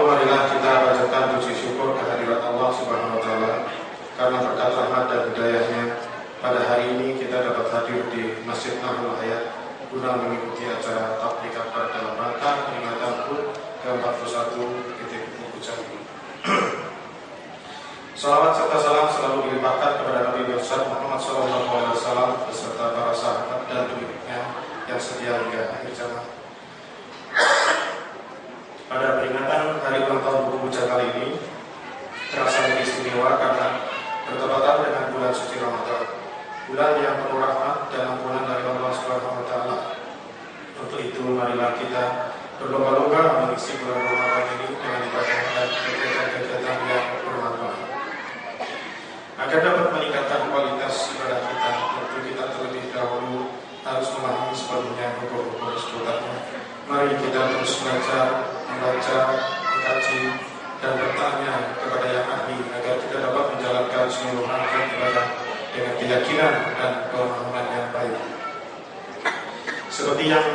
marilah kita panjatkan puji syukur kehadirat Allah Subhanahu wa Ta'ala karena berkat rahmat dan hidayahnya pada hari ini kita dapat hadir di Masjid Nahlul Hayat guna mengikuti acara tabligh akbar dalam rangka peringatan HUT ke-41 Buku Jambi. Salawat serta salam selalu dilimpahkan kepada Nabi besar Muhammad SAW beserta para sahabat dan pengikutnya yang setia hingga akhir zaman. Pada peringatan hari ulang tahun buku Buja kali ini terasa lebih istimewa karena bertepatan dengan bulan suci Ramadan, bulan yang penuh rahmat dan ampunan dari Allah Subhanahu wa Ta'ala. Untuk itu marilah kita berlomba-lomba mengisi bulan Ramadan ini dengan ibadah dan kegiatan-kegiatan yang bermanfaat. Agar dapat meningkatkan kualitas ibadah kita, tentu kita terlebih dahulu harus memahami sepenuhnya hukum-hukum seputarnya. Mari kita terus belajar, membaca, mengkaji, dan bertanya kepada yang ahli agar kita dapat menjalankan seluruh rangkaian ibadah dengan keyakinan dan pemahaman yang baik. Seperti yang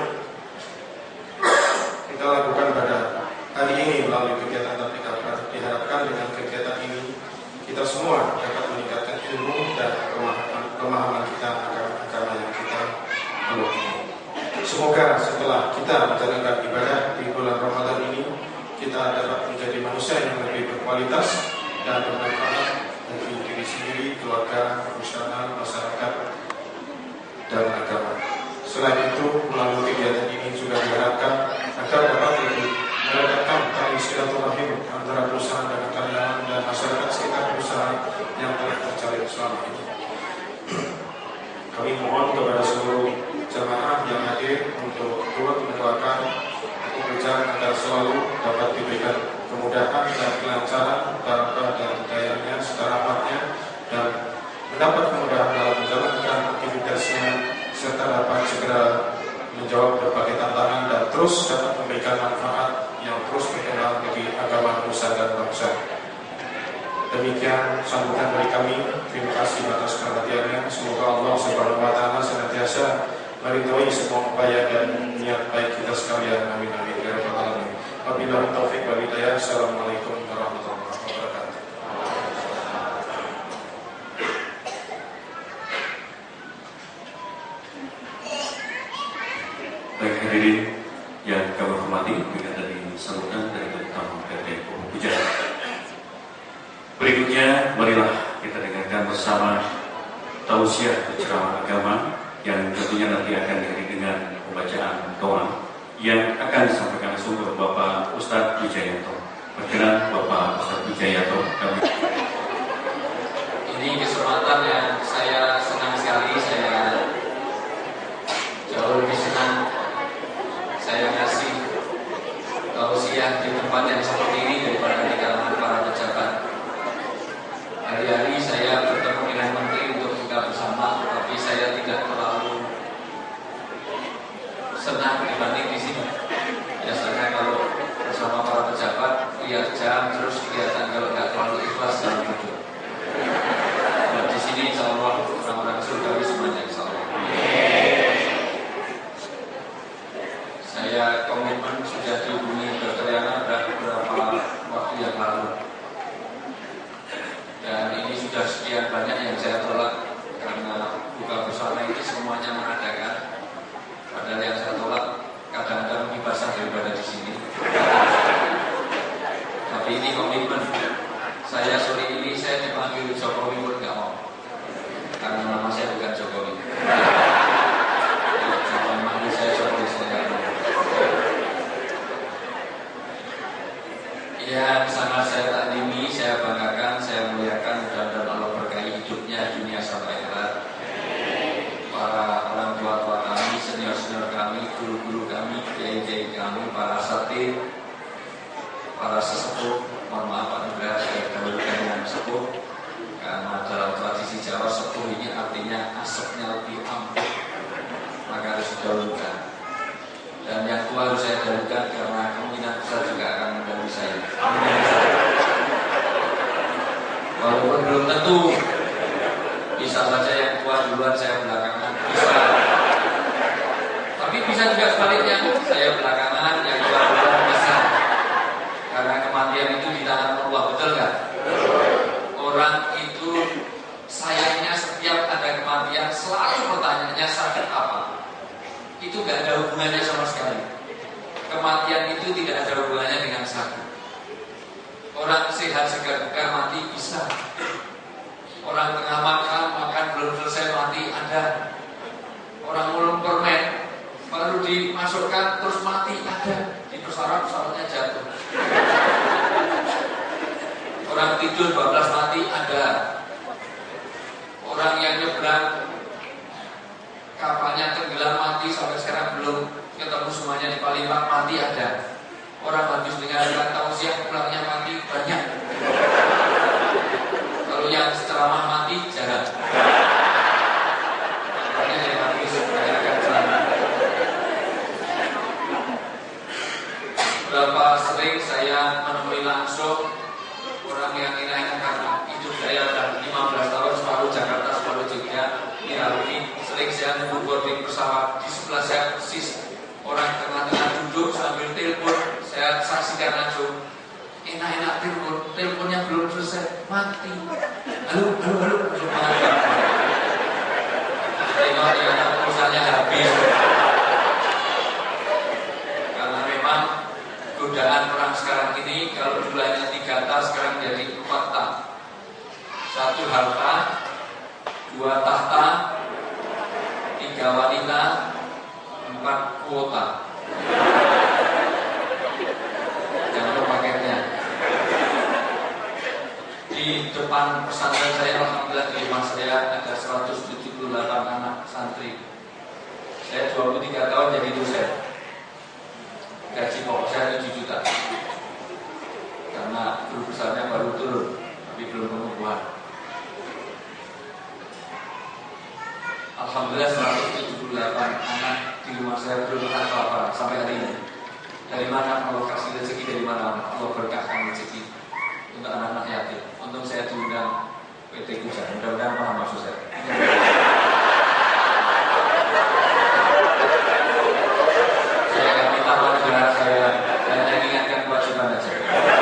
kita lakukan pada hari ini melalui kegiatan tabligh akbar, diharapkan dengan kegiatan ini kita semua dapat meningkatkan ilmu dan pemahaman kita akan agama yang kita peluk. Semoga setelah kita menjalankan ibadah di bulan Ramadan ini, kita dapat menjadi manusia yang lebih berkualitas dan bermanfaat bagi diri sendiri, keluarga, perusahaan, masyarakat, dan agama. Selain itu, melalui kegiatan ini juga diharapkan agar dapat lebih meredakan tali silaturahim antara perusahaan dengan karyawan dan masyarakat sekitar perusahaan yang telah terjalin selama ini. Kami mohon kepada seluruh jamaah yang hadir untuk turut mendoakan Buku Buja agar selalu dapat diberikan kemudahan dan kelancaran, barakah dan hidayahnya secara dan mendapat kemudahan dalam menjalankan aktivitasnya serta dapat segera menjawab berbagai tantangan dan terus dapat memberikan manfaat yang terus berkembang bagi agama nusa dan bangsa. Demikian sambutan dari kami. Terima kasih atas perhatiannya. Semoga Allah Subhanahu wa Ta'ala senantiasa meridhoi semua upaya dan niat baik kita sekalian. Amin amin ya rabbal alamin. Wabillahi taufiq wal hidayah. Assalamualaikum warahmatullahi wabarakatuh. Baik hadirin yang kami hormati, demikian dari sambutan dari Ketua PT Buku Buja. Berikutnya, marilah kita dengarkan bersama tausiah ceramah agama yang tentunya nanti akan diakhiri dengan pembacaan doa yang akan disampaikan langsung oleh Bapak Ustadz Wijayanto. Perkenan Bapak Ustadz Wijayanto. Ini kesempatan yang saya senang sekali, saya jauh lebih senang saya kasih tausiah di tempat yang seperti ini daripada di kalangan para pejabat. Hari-hari saya bertemu dengan menteri untuk buka bersama, tetapi saya tidak terlalu senang dibanding di sini. Biasanya kalau bersama para pejabat lihat jam terus kelihatan kalau nggak terlalu ikhlas dalam hidup. Dan di sini insya Allah orang-orang surgawi semuanya insya Allah. Saya komitmen sudah dihubungi Dr. Yana beberapa waktu yang lalu. Dan ini sudah sekian banyak yang saya tolak karena buka bersama ini semuanya mengadakan. Padahal yang saya tolak kadang-kadang lebih basah daripada di sini. Tapi ini komitmen. Saya sore ini saya dipanggil Jokowi pun nggak mau, karena nama saya bukan Jokowi. Jangan manggil saya Jokowi, saya nggak mau. Yang sangat saya takdimi, saya banggakan, saya muliakan, dan Allah berkahi hidupnya dunia sampai akhirat. Para orang tua kami, senior-senior kami, guru-guru kami, kiai-kiai kami, para asatidz, para sesepuh. Mohon maaf Pak Nugraha, saya dahulukan dengan sepuh, karena dalam tradisi Jawa sepuh ini artinya asapnya lebih ampuh, maka harus didahulukan. Dan yang tua harus saya dahulukan karena kemungkinan besar juga akan mendahului saya. Walaupun belum tentu, bisa saja yang tua duluan, saya belakangan, bisa. Tapi bisa juga sebaliknya, saya belakangan, yang tua duluan bisa. Karena kemarin kematian itu di tangan Allah, betul nggak? Orang itu sayangnya setiap ada kematian selalu pertanyaannya sakit apa? Itu nggak ada hubungannya sama sekali. Kematian itu tidak ada hubungannya dengan sakit. Orang sehat segar-segar mati bisa. Orang tengah makan belum selesai mati ada. Orang ngulung permen baru dimasukkan terus mati ada. Di pesawat-pesawatnya jatuh. Orang tidur 12 mati ada. Orang yang nyebrang kapalnya tenggelam mati sampai sekarang belum ketemu semuanya di Palembang mati ada. Orang habis dengarkan tausiah pulangnya mati banyak. Kalau yang ceramah mati jarang. Makanya yang habis dengarkan ceramah. Berapa sering saya menemui langsung orang yang kira-kira karena hidup saya sudah 15 tahun separuh Jakarta, separuh Jogja. Ini sering saya nunggu boarding pesawat di sebelah saya persis orang tengah-tengah duduk sambil telepon. Saya saksikan langsung enak-enak teleponnya belum selesai mati. Halo, belum mati. Tengok ternyata pulsanya habis. Karena memang godaan orang sekarang ini kalau dulunya 3 tas sekarang jadi 4 tas. 1 harta, 2 tahta, 3 wanita, 4 kuota. Jangan lupa paketnya. Di depan pesantren saya, alhamdulillah di rumah saya ada 178 anak santri. Saya 23 tahun jadi dosen. Gaji pokok saya 7 juta. Karena guru besarnya baru turun, tapi belum pengukuhan. Alhamdulillah 178 anak di rumah saya belum apa-apa sampai hari ini. Dari mana Allah kasih rezeki, dari mana Allah berkahkan rezeki untuk anak-anak yatim. Untung saya diundang PT Kujan. Mudah-mudahan paham maksud saya. Saya akan minta negara saya hanya ingatkan kewajiban saja.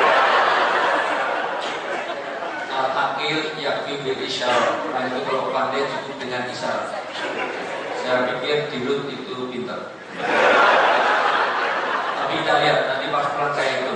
Al-Aqil yakfi bil isyarat. Nah itu kalau pandai cukup dengan isyarat. Saya pikir Dirut itu pintar. Tapi kita lihat nanti pas pulang saya itu.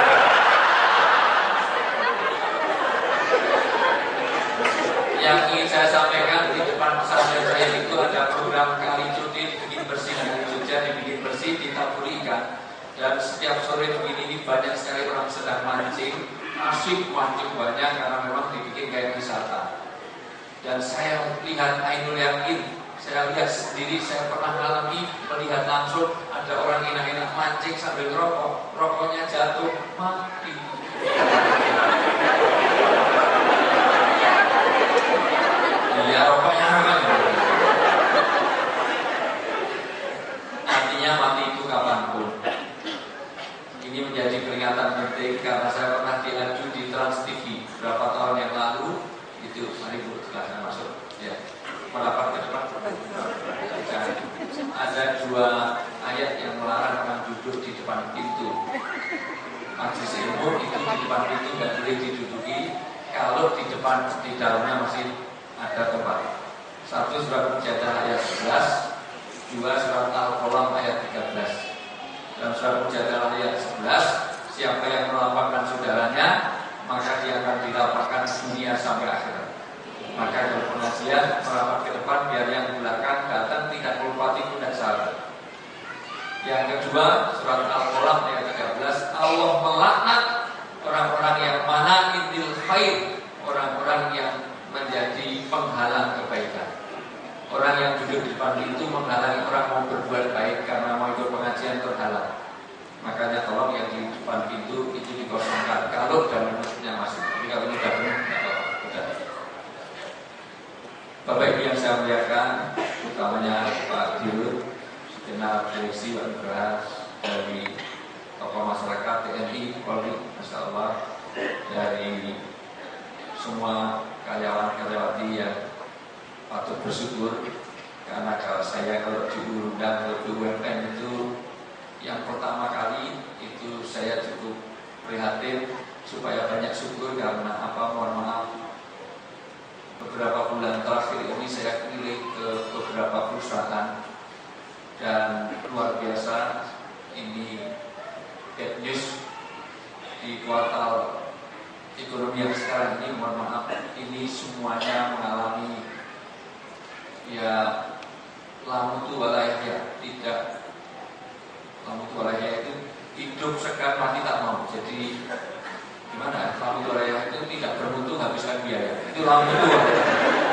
Yang ingin saya sampaikan di depan pesantren saya itu ada program Kali Cuti bikin bersih di Jogja, dibikin bersih, ditaburi ikan. Dan setiap sore begini ini banyak sekali orang sedang mancing, asyik mancing banyak karena memang dibikin kayak wisata. Dan saya lihat Ainul Yakin, saya lihat sendiri, saya pernah alami melihat langsung ada orang enak-enak mancing sambil rokok, rokoknya jatuh mati. Iya, rokoknya aman. Artinya mati itu kapanpun. Ini menjadi peringatan penting karena saya pernah diaju di Trans TV berapa tahun yang lalu. Itu, mari Bu, silahkan masuk. Ya, merapat ke depan. Ada 2 ayat yang melarang orang duduk di depan pintu. Majlis ilmu itu di depan pintu tidak boleh diduduki kalau di depan, di dalamnya masih ada tempat. 1 surat Mujadah ayat 11, 2 surat Al-Qalam ayat 13. Dalam surat Mujadah ayat 11, siapa yang melampaukan saudaranya, maka dia akan dilapakkan dunia sampai akhirat. Maka kalau pengajian merapat ke depan biar yang belakang datang tidak melupati pundak sahabat. Yang kedua, surat Al-Qalam ayat 13, Allah melaknat orang-orang yang manaqidil khair, orang-orang yang menjadi penghalang kebaikan. Orang yang duduk di depan itu menghalangi orang mau berbuat baik karena mau ikut pengajian terhalang. Makanya tolong yang di depan pintu itu dikosongkan kalau dalamnya masih. Tapi kalau ini sudah penuh, tidak apa-apa. Bapak Ibu yang saya muliakan, utamanya Pak Dirut, segenap polisi, Pak Beras, dari tokoh masyarakat TNI, Polri, Masya Allah, dari semua karyawan-karyawati yang patut bersyukur karena kalau saya diundang ke BUMN itu yang pertama kali itu saya cukup prihatin supaya banyak syukur karena apa, mohon maaf, beberapa bulan terakhir ini saya keliling ke beberapa perusahaan dan luar biasa, ini bad news di kuartal ekonomi yang sekarang ini, mohon maaf, ini semuanya mengalami ya lamutu walayahya, tidak lamutu walayahya itu hidup segan mati tak mau. Jadi gimana? Lamutu walayahya itu tidak bermutu habiskan biaya. Itu lamutu walayahya.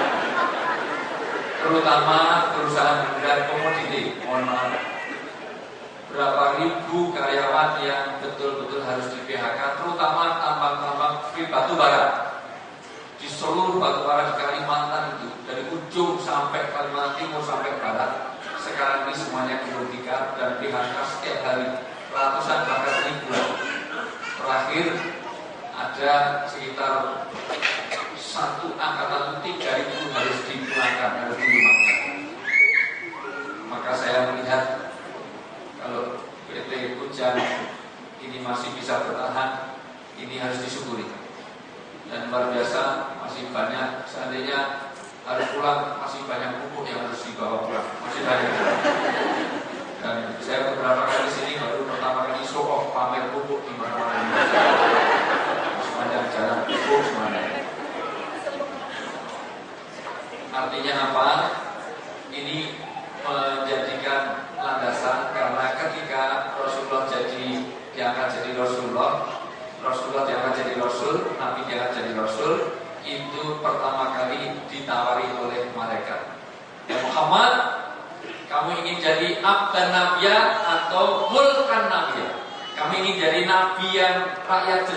Terutama perusahaan bergerak komoditi, mohon maaf. Berapa ribu karyawan yang betul-betul harus di PHK, terutama tambang-tambang batu bara. Di seluruh batu bara di Kalimantan itu, dari ujung sampai Kalimantan Timur sampai Barat, sekarang ini semuanya gulung tikar dan PHK setiap hari, ratusan bahkan ribuan. Terakhir ada sekitar satu angkatan 3.000 harus dipulangkan, harus dirumahkan. Maka saya melihat kalau PT Hujan ini masih bisa bertahan, ini harus disyukuri. Dan luar biasa, masih banyak, seandainya harus pulang, masih banyak pupuk yang harus dibawa pulang, masih banyak. Dan saya beberapa kali sini baru pertama kali show off pamer pupuk di mana-mana. Sepanjang jalan pupuk semuanya. Artinya apa? Ini menjadikan landasan, karena ketika Rasulullah diangkat jadi Rasulullah diangkat jadi Rasul, Nabi diangkat jadi Rasul, itu pertama kali ditawari oleh malaikat. Ya Muhammad, kamu ingin jadi abdan nabiya atau mulkan nabiya? Kamu ingin jadi nabi yang rakyat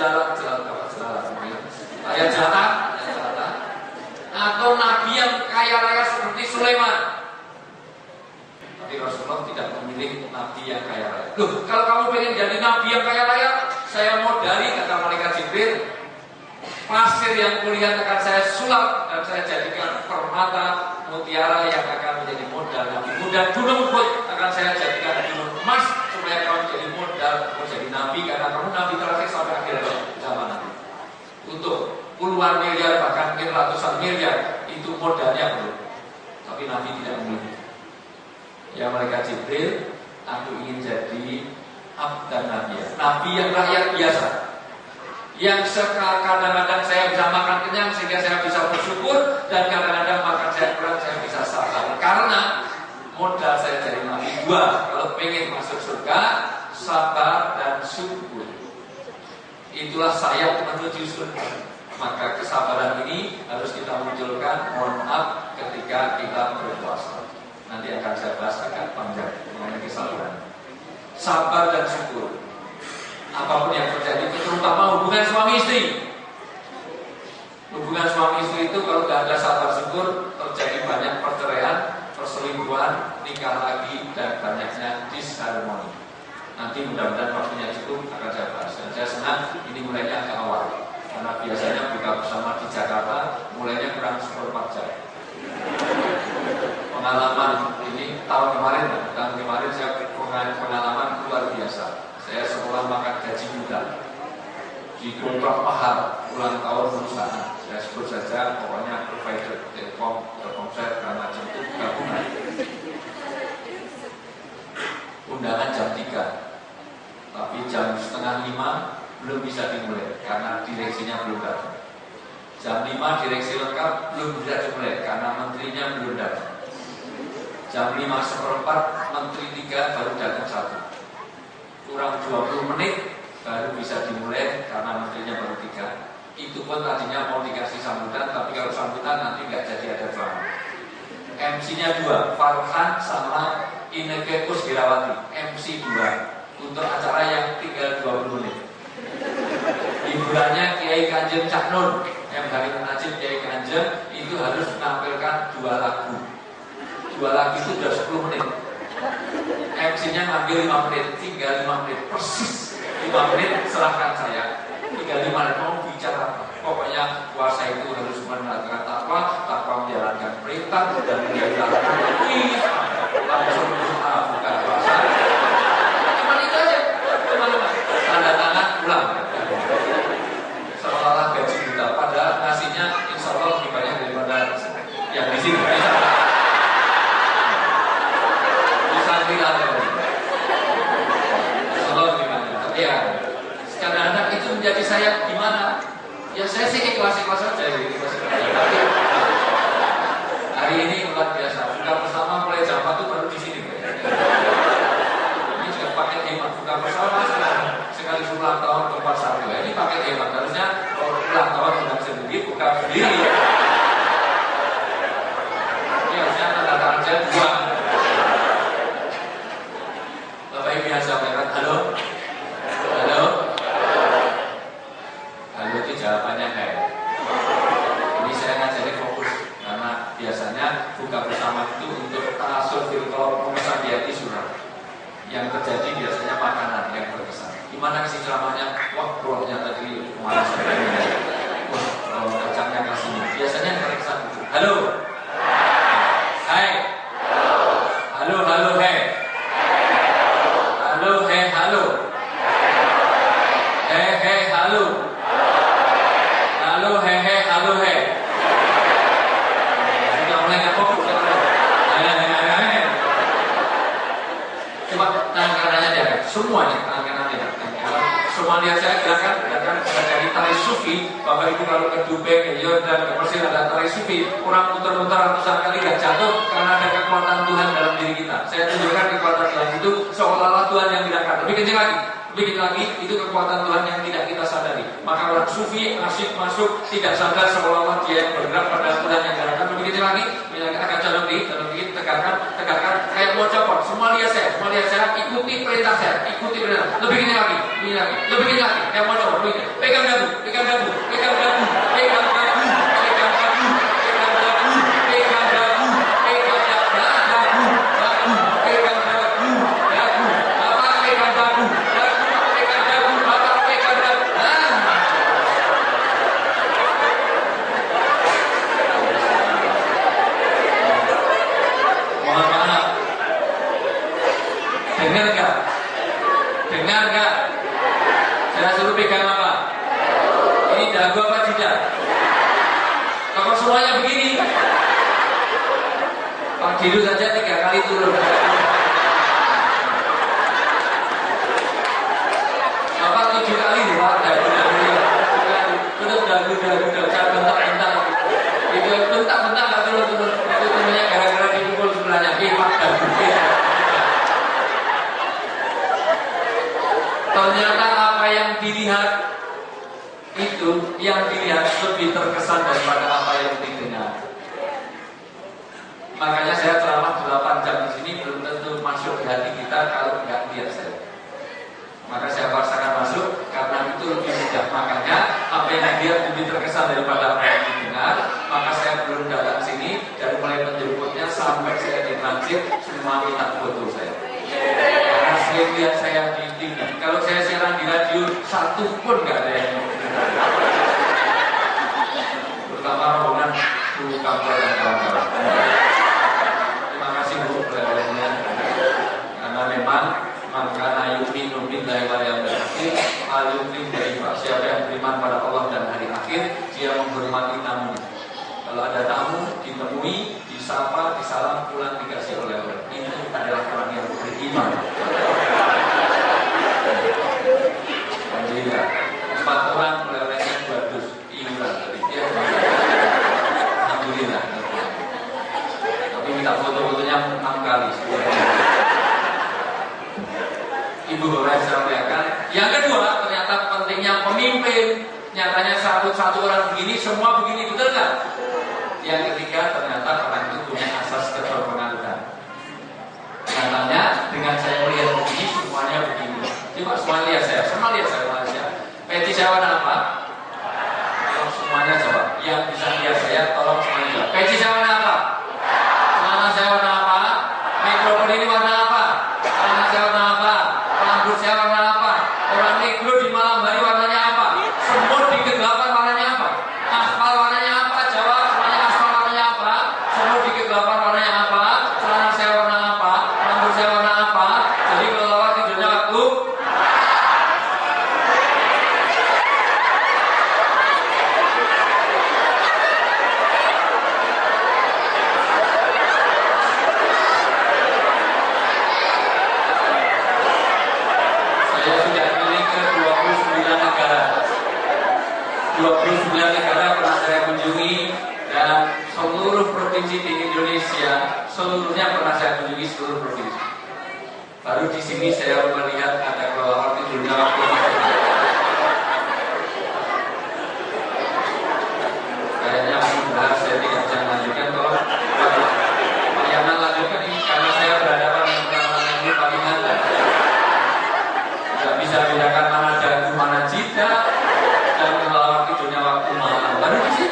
rakyat jelata, atau nabi yang kaya raya seperti Sulaiman? Tapi Rasulullah tidak memilih nabi yang kaya raya. Loh, kalau kamu pengen jadi nabi yang kaya raya, saya modali, kata malaikat Jibril, pasir yang kulihat akan saya sulap dan saya jadikan permata mutiara yang akan menjadi modal nabi. Dan gunung Uhud akan saya jadikan gunung emas supaya kamu jadi modal menjadi nabi, karena kamu nabi terakhir sampai akhir zaman nanti. Untuk puluhan miliar bahkan mungkin ratusan miliar itu modalnya belum. Tapi nabi tidak memilih. Ya malaikat Jibril, aku ingin jadi abdan nabi, nabi yang rakyat biasa, yang kadang-kadang saya bisa makan kenyang sehingga saya bisa bersyukur, dan kadang-kadang makan saya kurang saya bisa sabar. Karena modal saya jadi nabi dua, kalau pengen masuk surga, sabar dan syukur. Itulah sayap menuju surga. Maka kesabaran ini harus kita munculkan, mohon maaf, ketika kita berpuasa. Nanti akan saya bahas agak panjang mengenai kesabaran. Sabar dan syukur. Apapun yang terjadi, terutama hubungan suami istri. Hubungan suami istri itu kalau tidak ada sabar syukur, terjadi banyak perceraian, perselingkuhan, nikah lagi, dan banyaknya disharmoni. Nanti mudah-mudahan waktunya cukup akan saya bahas. Dan saya senang ini mulainya agak awal, karena biasanya buka bersama di Jakarta mulainya kurang 4 jam. Pengalaman ini tahun kemarin saya pengalaman luar biasa. Saya sekolah makan gaji muda di kontrak mahal ulang tahun perusahaan. Saya sebut saja pokoknya provider Telkom, Telkomsel, dan macam itu gabungan. Undangan jam 3, tapi jam 4:30 belum bisa dimulai karena direksinya belum datang. Jam 5 direksi lengkap belum bisa dimulai karena menterinya belum datang. Jam 5:15 menteri 3 baru datang 1. Kurang 20 menit baru bisa dimulai karena menterinya baru 3. Itu pun tadinya mau dikasih sambutan, tapi kalau sambutan nanti nggak jadi ada drama. MC-nya 2, Farhan sama Inneke Kusdirawati. MC 2 untuk acara yang tinggal 20 menit. Hiburannya Kiai Kanjeng Cak Nur, yang dari Najib Kiai Kanjeng itu harus menampilkan 2 lagu. 2 lagu itu sudah 10 menit. MC-nya ngambil 5 menit, tinggal 5 menit persis. 5 menit serahkan saya. Tinggal 5 menit mau bicara apa? Pokoknya puasa itu harus menegakkan takwa menjalankan perintah dan menjalankan langsung bukan puasa. Cuma itu aja, teman-teman. Tanda tangan pulang. saya gimana? Ya saya sih ikhlas-ikhlas saja. Tapi hari ini luar biasa. Buka bersama mulai jam 4 baru di sini. Ini juga paket hemat. Buka bersama sekali ulang tahun tempat satu. Ini paket hemat. Harusnya ulang tahun undang sendiri, buka sendiri. Ini harusnya tanda kerja 2. Bapak Ibu yang sampaikan, halo. Itu jawabannya kayak ini saya ngajari fokus karena biasanya buka bersama itu untuk tasawuf kalau pemesan di hati surat yang terjadi biasanya makanan yang berkesan. Gimana sih ceramahnya? Wah, rohnya tadi kemana saya ini? Wah, kacangnya kasih. Biasanya yang berkesan itu. Halo, hai, halo, hai, halo, halo, halo. Halo, sudah mulai nggak fokus ya? Coba tangan kanannya dia, semuanya tangan kanannya. Semua dia saya gerakan dari tari sufi. Bapak Ibu kalau ke Dubai, ke Yordan, ke Mesir ada tari sufi. Kurang muter-muter ratusan kali nggak jatuh karena ada kekuatan Tuhan dalam diri kita. Saya tunjukkan kekuatan Tuhan itu seolah-olah Tuhan yang gerakan. Lebih kencang lagi, itu kekuatan Tuhan yang tidak kita sadari. Maka orang sufi asyik masuk tidak sadar seolah-olah dia yang bergerak pada Tuhan yang gerakan. Lebih kencang lagi, akan dalam dikit, tegarkan, kayak mau copot. Semua lihat saya, ikuti perintah saya, ikuti perintah. Lebih kencang lagi, kayak mau copot. Pegang dagu. Dengar nggak? Saya suruh pegang apa? Ini dagu apa tidak? Kalau semuanya begini, Pak Gilu saja 3 kali turun. Bapak 7 kali luar dagu. Tutup dagu, saya bentak. Itu bentak nggak turun. Itu namanya gara-gara dipukul sebelahnya. Pak dagu. Ternyata apa yang dilihat itu lebih terkesan daripada apa yang didengar. Makanya saya ceramah 8 jam di sini belum tentu masuk di hati kita kalau nggak lihat saya. Maka saya paksakan masuk karena itu lebih mudah. Makanya apa yang dilihat lebih terkesan daripada apa yang didengar. Maka saya belum datang sini dari mulai penjemputnya sampai saya di transit semua minta foto saya. Karena sering lihat saya di TV. Kalau saya siaran di radio, 1 pun nggak ada yang terutama rombongan Bu Kampar dan kawan-kawan. Terima kasih Bu oleh-olehnya. Karena memang makana yu'minu billahi wal yawmil akhir, al-yu'min dari siapa yang beriman pada Allah dan hari akhir, dia menghormati tamunya. Kalau ada tamu, ditemui, disapa, disalam, pulang dikasih oleh-oleh. Itu adalah orang yang beriman. Alhamdulillah. 4 orang oleh-olehnya 2 dus iuran tadi. Ya, alhamdulillah. Tapi minta foto-fotonya 6 kali. Ibu Bapak yang saya muliakan. Yang kedua, ternyata pentingnya pemimpin. Nyatanya satu orang begini, semua begini, betul nggak? Yang ketiga, ternyata orang itu punya asas keterpengaruhan. Nyatanya dengan saya melihat begini, semuanya begini. Coba semua lihat saya. Peci saya warna apa? Tolong semuanya jawab. Yang bisa lihat saya, tolong semuanya jawab. Peci saya warna apa? Celana saya warna apa? Mikrofon ini warna apa? Celana saya warna apa? Rambut saya warna apa? Orang negro di malam hari warnanya apa? Semut di kegelapan warnanya apa? Aspal warnanya apa? Jawab semuanya. Aspal warnanya apa? Semut di kegelapan warnanya apa? Celana saya warna apa? Rambut saya warna apa? Jadi kalau lawat tidurnya waktu 29 negara pernah saya kunjungi, dan seluruh provinsi di Indonesia seluruhnya pernah saya kunjungi, seluruh provinsi. Baru di sini saya melihat ada kelelawar tidurnya waktu kayaknya mudah saya tidak bisa melanjutkan. Kalau bayangan lanjutkan ini karena saya berhadapan dengan orang yang paling ada, tidak bisa bedakan mana dagu mana jidat, dan kelelawar tidurnya waktu malam. Baru di sini.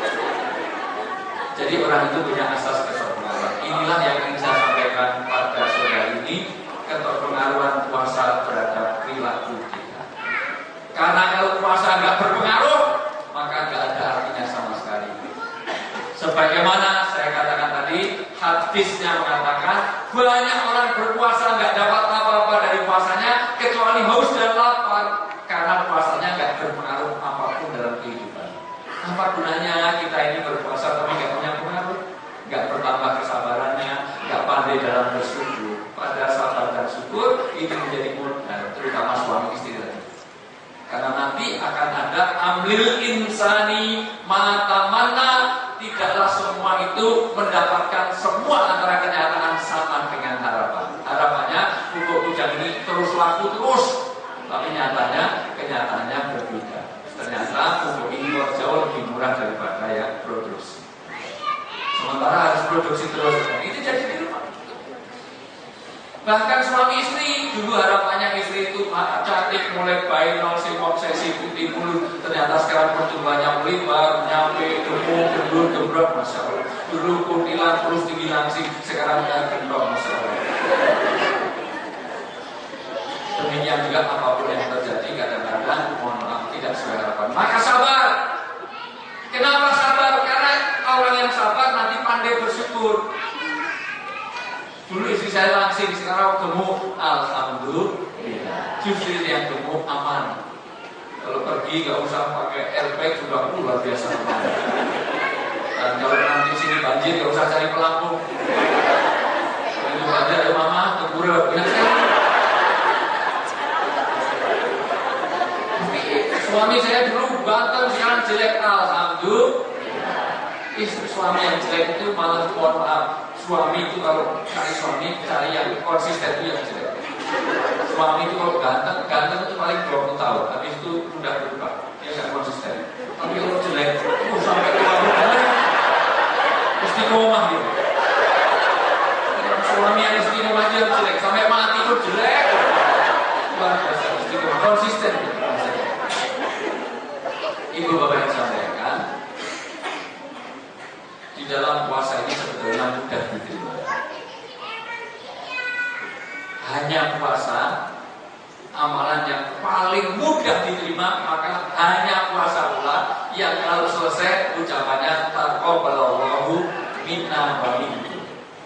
Jadi orang itu punya asas keterpengaruhan. Inilah yang ingin saya sampaikan pada saudara ini, keterpengaruhan puasa terhadap perilaku kita. Karena kalau puasa nggak berpengaruh, maka nggak ada artinya sama sekali. Sebagaimana saya katakan tadi, hadisnya mengatakan banyak orang berpuasa nggak dapat apa-apa dari puasanya kecuali haus dan lapar, karena puasanya nggak berpengaruh apapun dalam kehidupan. Apa gunanya kita ini berpuasa tapi nggak punya pengaruh, nggak bertambah kesabarannya, nggak pandai dalam bersyukur. Pada sabar dan syukur itu menjadi modal, terutama suami istri tadi. Karena nanti akan ada amlil insani mata mana, tidaklah semua itu mendapatkan semua antara kenyataan sama dengan harapan. Harapannya pupuk bujang ini terus laku terus, tapi kenyataannya berbeda. Ternyata pupuk ini jauh lebih murah daripada yang produksi. Sementara harus produksi terus, dan itu jadi di rumah. Bahkan suami istri, dulu harapannya istri itu cantik, mulai bayi, nol, obsesi, putih mulut. Ternyata sekarang pertumbuhannya melibar, nyampe, gemuk, gendut, gembrot, Masya Allah. Dulu kuntilan, terus tinggi langsing, sekarang gendut, Masya Allah. Demikian juga apapun yang terjadi, kadang-kadang mohon maaf tidak sesuai harapan. Maka sabar. Kenapa sabar? Karena orang yang sabar nanti pandai bersyukur. Dulu istri saya langsing, sekarang gemuk, alhamdulillah. Justru yang gemuk aman. Kalau pergi nggak usah pakai airbag, sudah luar biasa aman. Dan kalau nanti sini banjir nggak usah cari pelampung. Kalau itu banjir ada mama, tegurep, ya kan? Suami saya dulu ganteng, sekarang jelek, alhamdulillah. Istri suami yang jelek itu malah mohon maaf. Suami itu kalau cari suami, cari yang konsisten itu yang jelek. Suami itu kalau ganteng itu paling 20 tahun, habis itu udah berubah, dia nggak konsisten. Tapi kalau jelek, sampai tua jelek, istiqomah gitu. Suami yang istiqomah aja jelek, sampai mati itu jelek. Luar biasa istiqomah, konsisten gitu. Ibu bapak yang sampaikan, di dalam puasa ini sebetulnya mudah diterima. Hanya puasa, amalan yang paling mudah diterima, maka hanya puasa pula yang kalau selesai ucapannya taqabbalallahu minna wa minkum.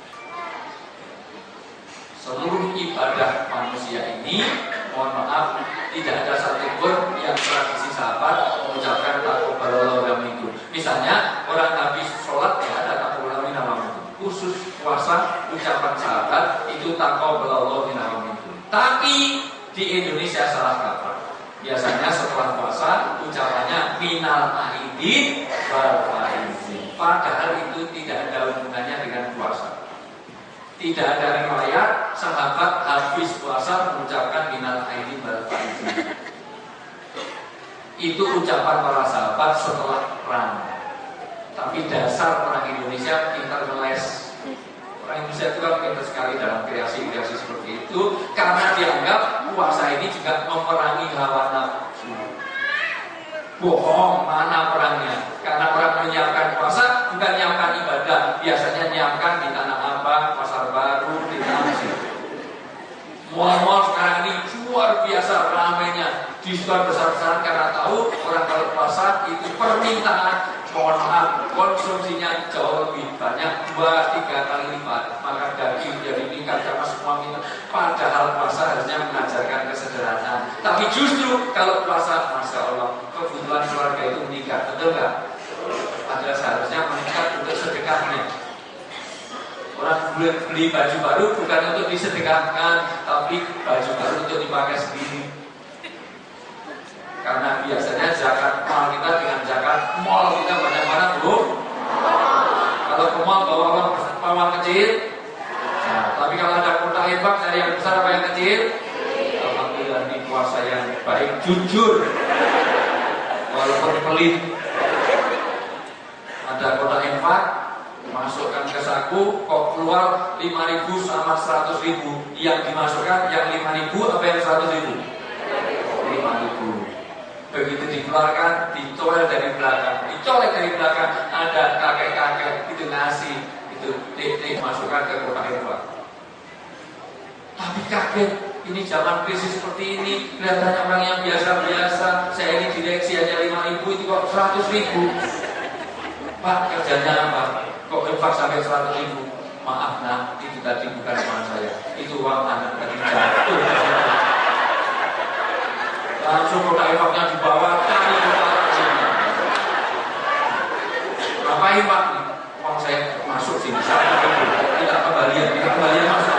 Seluruh ibadah manusia ini, mohon maaf, tidak ada satupun yang tradisi sahabat mengucapkan taqabbalallahu minkum. Misalnya orang habis sholat ya ada taqabbalallahu minna wa minkum. Khusus puasa ucapan sahabat itu taqabbalallahu minna wa minkum. Tapi di Indonesia salah kaprah. Biasanya setelah puasa ucapannya minal aidin wal faizin. Padahal itu tidak ada hubungannya dengan puasa. Tidak ada riwayat sahabat habis puasa mengucapkan minal aidin wal faizin. Itu ucapan para sahabat setelah perang. Tapi dasar orang Indonesia pintar ngeles. Orang Indonesia itu kan pintar sekali dalam kreasi-kreasi seperti itu, karena dianggap puasa ini juga memerangi hawa nafsu. Bohong, mana perangnya? Karena orang menyiapkan puasa bukan menyiapkan ibadah, biasanya menyiapkan di Tanah Abang, Pasar Baru, di Tamsil. Mal-mal sekarang ini luar biasa ramainya, diskon besar-besaran karena tahu orang kalau puasa itu permintaan, mohon maaf, konsumsinya jauh lebih banyak, 2-3 kali lipat. Maka daging jadi meningkat karena semua minum. Padahal puasa harusnya mengajarkan kesederhanaan. Tapi justru kalau puasa, Masya Allah, kebutuhan keluarga itu meningkat, betul nggak? Padahal seharusnya meningkat untuk sedekahnya. Orang beli baju baru bukan untuk disedekahkan, tapi baju baru untuk dipakai sendiri. Karena biasanya zakat mal kita kecil? Nah, tapi kalau ada kotak infak dari yang besar apa yang kecil? Alhamdulillah, ini puasa yang baik, jujur, walaupun pelit. Ada kotak infak, masukkan ke saku, kok keluar 5.000 sama 100.000. Yang dimasukkan yang 5.000 apa yang 100.000? 5.000. Begitu dikeluarkan, dicolek dari belakang, ada kakek-kakek itu ngasih, itu masukkan ke kotak infak. Tapi kaget, ini zaman krisis seperti ini, kelihatannya orang yang biasa-biasa, saya ini direksi hanya 5.000, itu kok 100.000. Pak, kerjanya apa? Kok infak sampai 100.000? Maaf nah, itu tadi bukan uang saya, itu uang anak tadi jatuh. Langsung kotak infaknya dibawa, cari kotak infaknya. Ngapain Pak? Uang saya masuk sini, tidak kembalian masuk.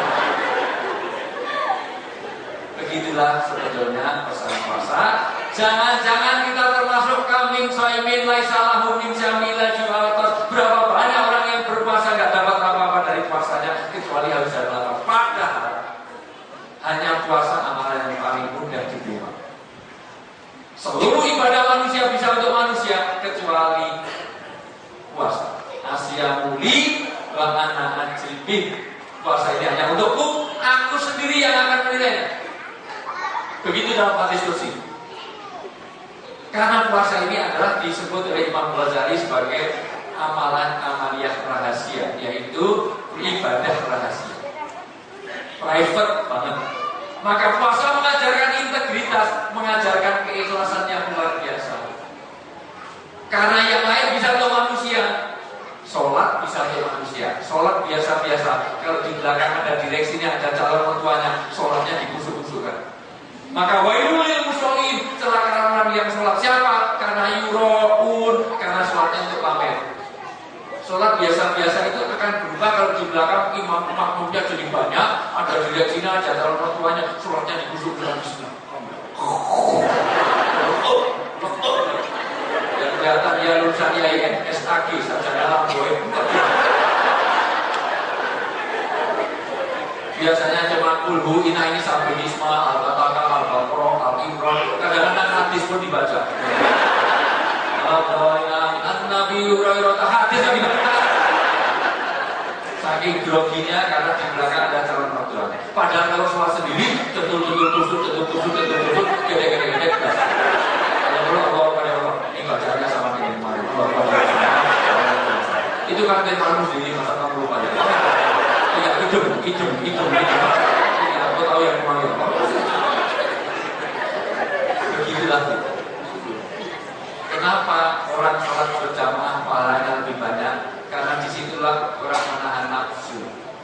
Begitulah sebetulnya pesan puasa. Jangan-jangan kita termasuk kambing soimin laisalahu min syamila ju'alatas. Berapa banyak orang yang berpuasa gak dapat apa-apa dari puasanya kecuali harus ada lapar. Padahal hanya puasa amalan yang paling mudah diterima. Seluruh ibadah manusia bisa untuk manusia kecuali puasa. Asyamuli wa ana ajribih. Puasa ini hanya untukku, aku sendiri yang akan menilainya. Begitu dalam hadis qudsi. Karena puasa ini adalah disebut oleh Imam Ghazali sebagai amalan amaliyah rahasia, yaitu ibadah rahasia, private banget. Maka puasa mengajarkan integritas, mengajarkan keikhlasan yang luar biasa. Karena yang lain bisa untuk manusia, sholat bisa untuk manusia, sholat biasa-biasa. Kalau di belakang ada direksinya, ada calon mertuanya, sholatnya dikusuk-kusukkan. Maka wailul lil musholin, celaka orang yang sholat. Siapa? Karena yuraun, karena sholatnya untuk pamer. Sholat biasa-biasa itu akan berubah kalau di belakang imam makmumnya jadi banyak, ada direksinya, ada calon mertuanya, sholatnya dikusuk dengan bismillah. Dan kelihatan dia lulusan IAIN, SAG, sarjana alam goib. Biasanya cuma kulhu, ina ini sampai isma, al-fataka, al-baqarah, al-imran. Kadang-kadang hadis pun dibaca. An-Nabi Hurairah hadis lagi. Saking groginya karena di belakang ada calon mertua. Padahal kalau sholat sendiri, tetul gede-gede. Allah pada Allah. Ini bacanya sama dengan kemarin. Itu kan dari manusia sendiri, masa kamu lupa ya? Ya, hidung. Ya, aku tahu yang kemarin. Begitulah. Kenapa orang sholat berjamaah pahalanya lebih banyak? Karena disitulah orang menahan nafsu.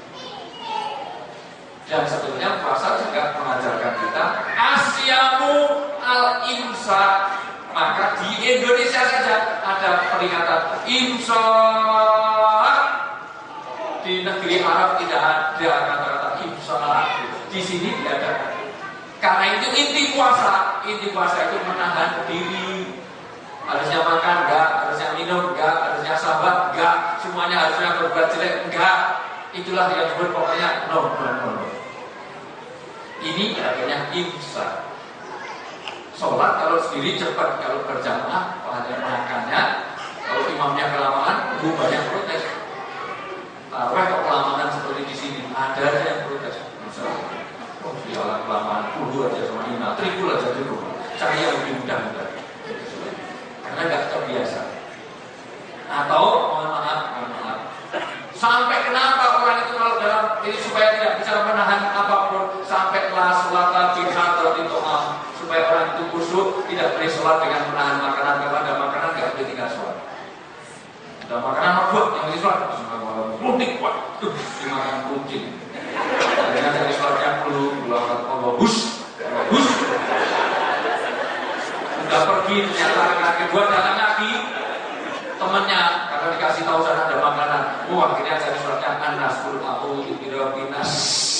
Dan sebetulnya puasa juga mengajarkan kita asyamu al-imsak. Maka di Indonesia saja ada peringatan imsak. Di negeri Arab tidak ada kata-kata imsak. Di sini tidak ada. Karena itu inti puasa. Inti puasa itu menahan diri. Harusnya makan enggak, harusnya minum enggak, harusnya sabar enggak, semuanya harusnya berbuat jelek enggak. Itulah yang disebut pokoknya no. Ini artinya imsak. Sholat kalau sendiri cepat, kalau berjamaah makannya, kalau imamnya kelamaan, banyak protes. Taruh kok kelamaan seperti di sini, ada yang protes. Misalnya, dia kelamaan puluh aja sama Ina, tripul aja dulu. Cari yang lebih mudah-mudah. Karena nggak terbiasa. Atau mohon maaf. Sampai kenapa orang itu kalau dalam ini supaya tidak bisa menahan apapun, sampai kelas sholat supaya orang itu khusyuk, tidak boleh sholat dengan menahan makanan. Kalau ada makanan nggak boleh tinggal sholat. Ada makanan mabuk yang di sholat, mudik, waduh, dimakan kucing. Dengan dari sholatnya perlu Allah hus. Udah pergi ternyata kaki buat datang lagi temannya karena dikasih tahu sana ada makanan. Wah, akhirnya jadi suratnya anasul aku birobinas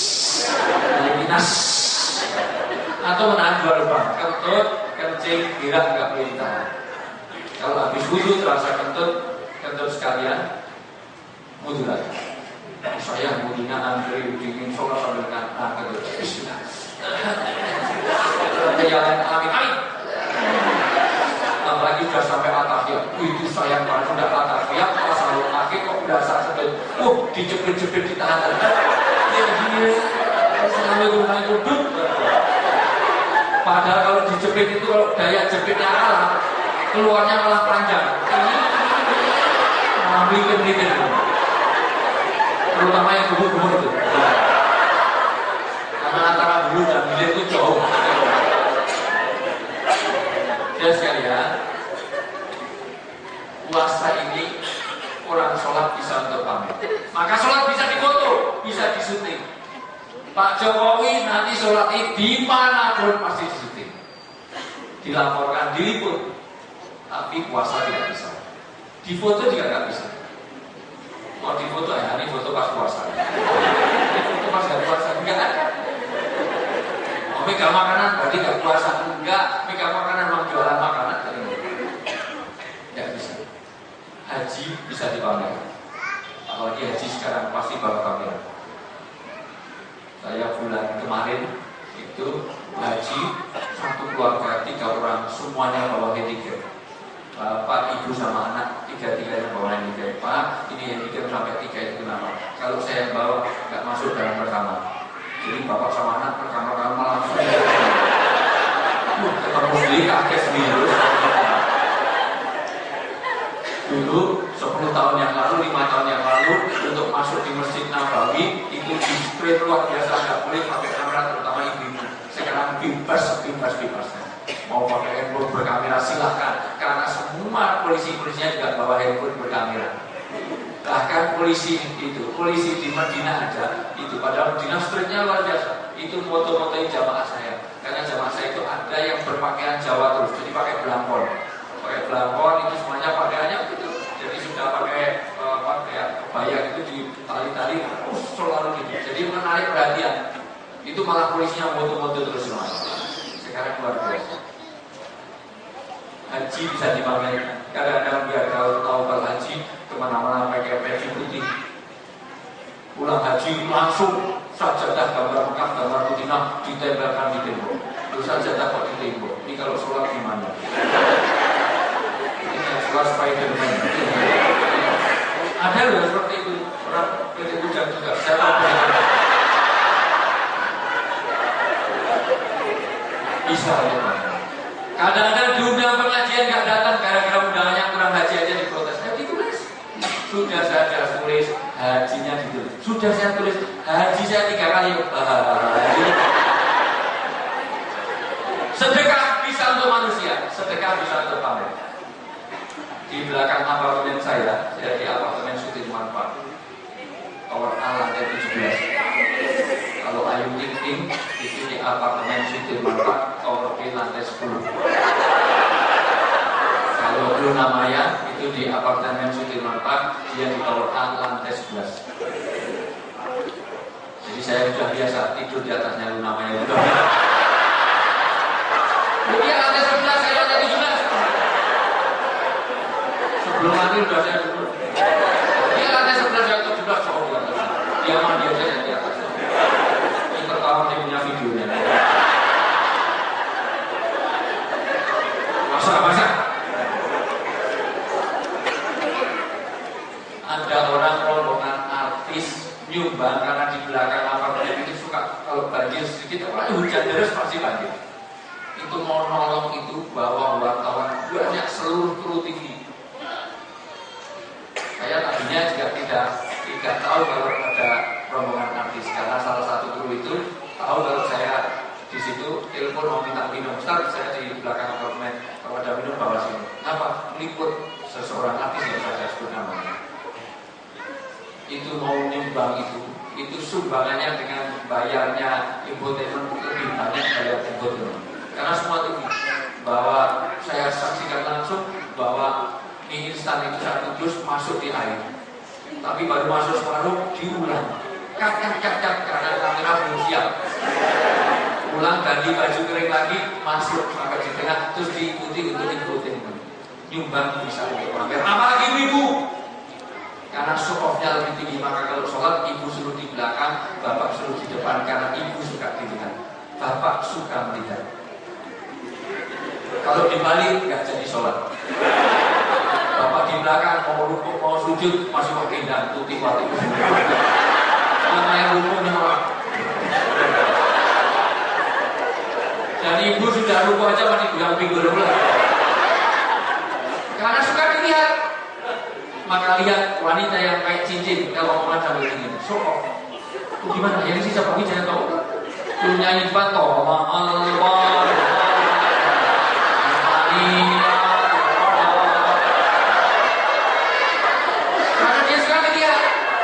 atau menahan dua lubang, kentut, kencing, gerak nggak perintah. Kalau habis wudhu terasa kentut sekalian wudhu lagi. Saya mudina antri dingin sholat sambil kata Bismillah. Jalan amin amin. Apalagi sudah sampai atahiyat, itu sayang banget udah atahiyat, pas lalu akhir kok udah saat sedang, dijepit-jepit di tangan. Ya gini, selalu duduk. Padahal kalau dijepit itu kalau daya jepitnya kalah, keluarnya malah panjang. Ini melipir-melipir. Terutama yang gubur-gubur itu. Karena antara bulu dan bibir itu jauh. Ya sekalian, puasa ini orang sholat bisa untuk pamer. Maka sholat bisa difoto, bisa disuting. Pak Jokowi nanti sholat id dimanapun pasti disuting, dilaporkan, diliput. Tapi puasa tidak bisa. Difoto juga nggak bisa. Mau difoto ya, ini foto pas puasa. Ini foto pas nggak puasa nggak ada. Mau megang makanan berarti nggak puasa, enggak. Megang makanan mau jualan makanan nggak bisa. Haji bisa dipamer. Apalagi haji sekarang pasti bawa kamera. Saya bulan kemarin itu haji satu keluarga 3 orang semuanya bawa handicap. Bapak, ibu sama anak tiga-tiganya bawa handicap. Pak, ini handicap sampai 3 itu kenapa? Kalau saya bawa nggak masuk dalam rekaman. Jadi bapak sama anak rekaman langsung. Ketemu sendiri kaget sendiri. Dulu 10 tahun yang lalu, 5 tahun yang lalu untuk masuk di Masjid Nabawi itu di sprint luar biasa, nggak boleh pakai kamera, terutama ibu-ibu. Sekarang bebas. Mau pakai handphone berkamera silahkan, karena semua polisinya juga bawa handphone berkamera. Bahkan polisi di Madinah aja itu, padahal Madinah sprintnya luar biasa. Itu foto-fotoin jamaah saya, karena jamaah saya itu ada yang berpakaian Jawa terus, jadi pakai belangkon itu semuanya pakaiannya gitu. Jadi sudah pakai kebaya gitu di tali-tali selalu gitu. Jadi menarik perhatian. Itu malah polisinya foto-foto terus semua. Sekarang luar biasa. Haji bisa dipamerkan. Kadang-kadang biar kalau tahu kalau haji kemana-mana pakai peci putih. Pulang haji langsung sajadah gambar Mekah, gambar Madinah ditempelkan di tembok. Terus sajadah kok di tembok. Ini kalau sholat gimana? Sholat Spiderman. Ada loh seperti itu, orang PT Ujang juga. Saya tahu bisa ya Pak. Kadang-kadang diundang pengajian nggak datang gara-gara undangannya kurang haji aja diprotes. Ditulis. Sudah saya tulis hajinya ditulis. Sudah saya tulis haji saya 3 kali. Sedekah bisa untuk manusia, sedekah bisa untuk pamer. Di belakang apartemen saya di apartemen Sudirman Park, tower A lantai 17. Kalau Ayu Ting Ting itu di apartemen Sudirman Park, tower B lantai 10. Kalau Luna Maya itu di apartemen Sudirman Park, dia di tower A lantai 11. Jadi saya sudah biasa tidur di atasnya Luna Maya. Dia lantai 11, saya lantai 17. Belum mati udah saya dulu. Dia lantai 11 saya 17 cowok di atas. Dia mandi aja yang di atas. Ini pertama dia punya videonya. Masa. Ada orang rombongan artis nyumbang karena di belakang apartemen itu suka kalau banjir sedikit, kalau hujan deras pasti banjir. Itu mau nolong itu bawa wartawan banyak seluruh kru TV. Saya tadinya juga tidak tahu kalau ada rombongan artis, karena salah satu kru itu tahu kalau saya di situ telepon mau minta minum. Ustaz, saya di belakang apartemen, kalau ada minum bawa sini. Apa? Meliput seseorang artis yang saya sebut namanya. Itu mau nyumbang itu sumbangannya dengan bayarnya infotainment lebih banyak bayar infotainment. Karena semua itu bahwa saya saksikan langsung bahwa mie instan itu 1 dus masuk di air, tapi baru masuk separuh diulang, kat karena kamera belum siap. Ulang ganti baju kering lagi, masuk sampai di tengah, terus diikuti untuk ikutin. Nyumbang bisa untuk pamer, apalagi ibu. Karena show off-nya lebih tinggi, maka kalau sholat ibu suruh di belakang, bapak suruh di depan, karena ibu suka dilihat, bapak suka melihat. Kalau dibalik nggak jadi sholat. Bapak di belakang mau rukuk mau sujud masih mau pindah tuti wati. Nama yang rukuk nih orang. Dan ibu sudah rukuk aja masih bilang pinggul ulang. Karena suka dilihat. Maka lihat wanita yang kayak cincin kalau omongan sambil ini. Show off. Itu gimana? Yang sih siapa jangan tahu. Lu nyanyi depan toh, Allah. Karena dia suka lihat.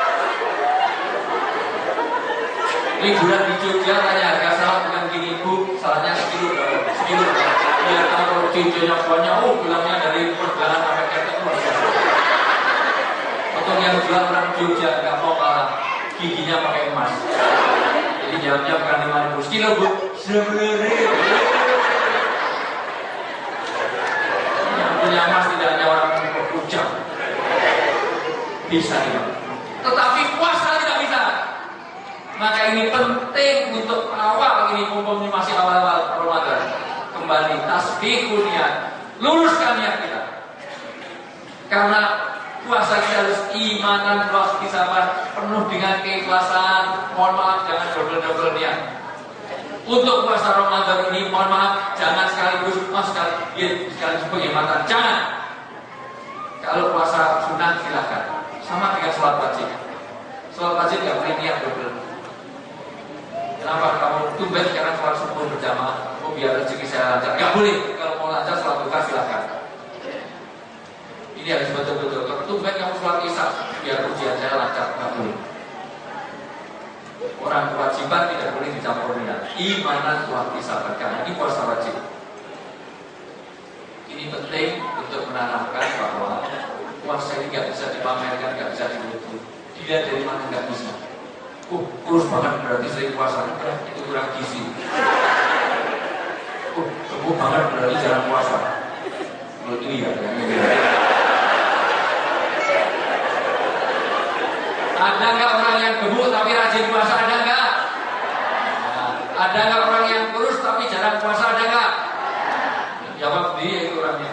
Liburan di Jogja tanya harga salad bukan gini ibu, saladnya sekilo. Dia tahu kalau cincinnya banyak, bilangnya dari perjalanan sampai ketek luar biasa. Untuk yang jual orang Jogja nggak mau kalah, giginya pakai emas. Jadi jawabnya bukan 5.000 sekilo bu, 10.000. Punya emas tidak hanya orang berpucang bisa tidak, tetapi puasa tidak bisa. Maka ini penting untuk awal ini, mumpung masih awal-awal Ramadan, kembali tasbihun niat, luruskan niat kita. Karena puasa kita harus imanan, puasa sabar, penuh dengan keikhlasan. Mohon maaf jangan double niat. Untuk puasa Ramadan ini, mohon maaf, jangan sekaligus sekaligus penghematan, jangan. Kalau puasa sunnah silahkan, sama dengan sholat wajib. Sholat wajib nggak boleh niat double. Kenapa kamu tumben sekarang sholat subuh berjamaah? Biar rezeki saya lancar. Nggak boleh. Kalau mau lancar sholat duha silahkan. Ini harus betul-betul. Kalau tumben kamu sholat isya, biar ujian saya lancar. Nggak boleh. Orang kewajiban tidak boleh dicampur niat. Imanan waktu sabar, karena ini puasa wajib. Ini penting untuk menanamkan bahwa puasa ini nggak bisa dipamerkan, nggak bisa diukur. Dilihat dari mana nggak bisa. Kurus banget berarti sering puasa, itu kurang gizi. Gemuk banget berarti jarang puasa. Menurut ini ya. Ada nggak orang yang gemuk tapi rajin puasa? Ada nggak? Ada nggak orang yang kurus tapi jarang puasa? Ada nggak? Jawab dia itu orangnya.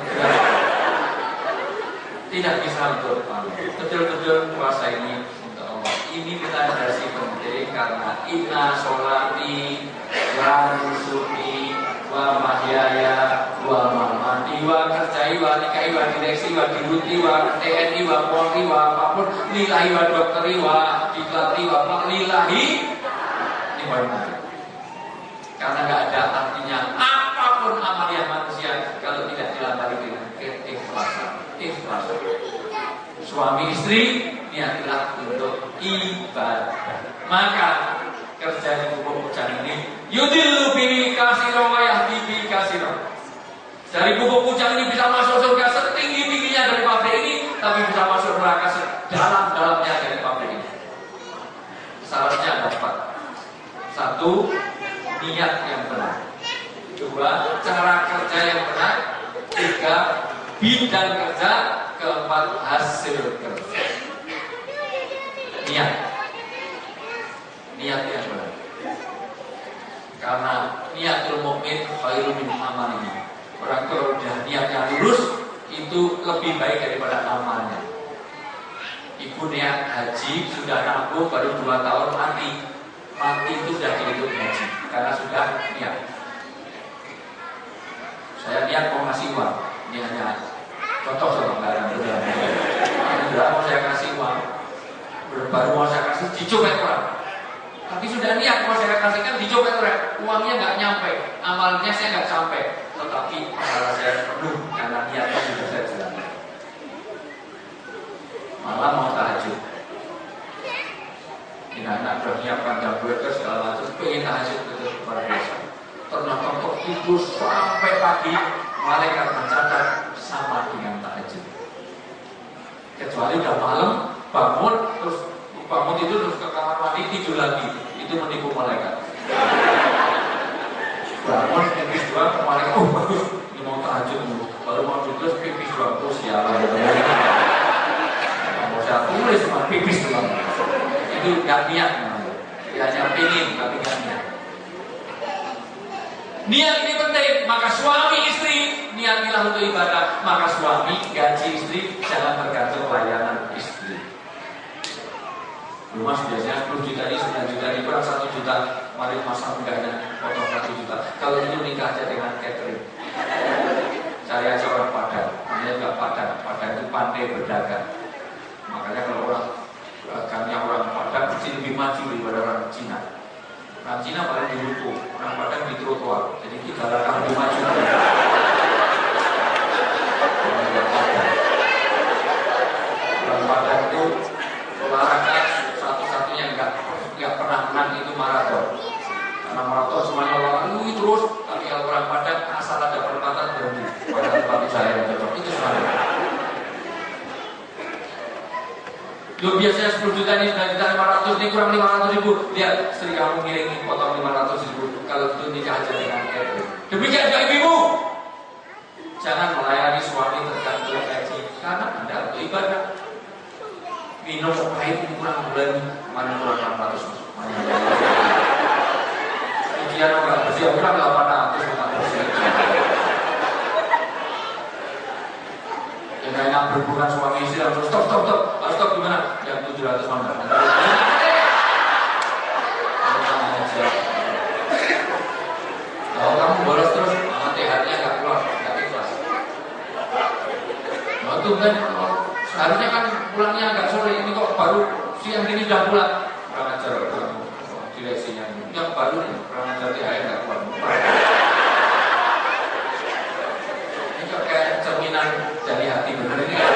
Tidak bisa untuk betul-betul puasa ini untuk Allah. Ini kita dasi penting karena inna sholati wa nusuki wa mahyaya wa mamati wa kerjai wa nikahi wa direksi wa diruti wa TNI wa Polri wa apapun lillahi wa dokteri wa diklati wa lillahi. Ini poin. Karena nggak ada artinya apapun amalia manusia kalau tidak dilambari dengan keikhlasan. Suami istri niatlah untuk ibadah. Maka kerja di pupuk pucang ini yudillu bihi katsira wa yahdi bihi katsira. Dari pupuk pucang ini bisa masuk surga setinggi-tingginya dari pabrik ini, tapi bisa masuk neraka sedalam-dalamnya dari pabrik ini. Syaratnya ada 4. 1. Niat yang benar. 2. Cara kerja yang benar. 3. Bidang kerja. 4. Hasil kerja. Niat yang benar. Karena niatul mukmin khairun min amalihi. Orang kalau sudah niatnya lurus itu lebih baik daripada amalnya. Ibu niat haji sudah nabung baru 2 tahun mati itu sudah dihitung haji karena sudah niat. Saya niat mau ngasih uang, ini hanya contoh barang sudah mau saya kasih uang, baru mau saya kasih dicopet orang. Tapi sudah niat mau saya kasihkan dicopet orang, uangnya nggak nyampe, amalnya saya nggak sampai, tetapi pahala saya penuh karena niatnya sudah saya jalankan. Malam mau tahajud, ini anak sudah menyiapkan jam 12 segala macam, pengen tahajud itu luar biasa. Ternyata kok tidur sampai pagi, malaikat mencatat sama dengan tahajud. Kecuali udah malam bangun itu terus ke kamar mandi tidur lagi, itu menipu malaikat. Bangun pipis 2 malaikat, bagus, ini mau tahajud dulu, baru mau tidur pipis 2 terus ya. Mau saya tulis tulis cuma pipis doang. Itu nggak niat namanya. Ya hanya pengen tapi nggak niat. Niat ini penting. Maka suami istri niatilah untuk ibadah. Maka suami gaji istri jangan tergantung layanan istri. Rumah biasanya 10 juta ini 9 juta ini kurang 1 juta. Mari masa mudahnya potong 1 juta. Kalau itu nikah aja dengan catering. Cari aja orang Padang. Namanya juga Padang. Padang itu pandai berdagang. Makanya kalau orang Padang mesti lebih maju daripada orang Cina. Orang Cina paling di ruko, orang Padang di trotoar. Jadi kita akan lebih maju. Orang Padang itu olahraga satu-satunya nggak pernah menang itu maraton. Karena maraton semuanya olahraga terus. Tapi kalau orang Padang asal ada perempatan berhenti. Pada tempat saya yang cocok itu selalu. Lo biasanya 10 juta ini 9 juta 500 ini kurang 500 ribu. Lihat istri kamu ngiringi potong 500 ribu. Kalau itu nikah aja dengan catering. Demikian juga ibu. Jangan melayani suami tergantung gaji. Karena Anda untuk ibadah. Minum pahit ini kurang bulan. Mana kurang 600 masuk. Ujian enggak bersih kurang 800 enggak bersih. Yang enak berhubungan suami istri langsung stop. Stop gimana? Yang 700 mandar. Kalau kamu bolos terus, THR-nya nggak keluar, nggak ikhlas. Nah itu kan, seharusnya kan pulangnya agak sore. Ini kok baru siang ini sudah pulang. Kurang ajar kamu, direksinya. Yang baru nih, kurang ajar THR nggak keluar. Ini kok kayak cerminan dari hati bener ini kan?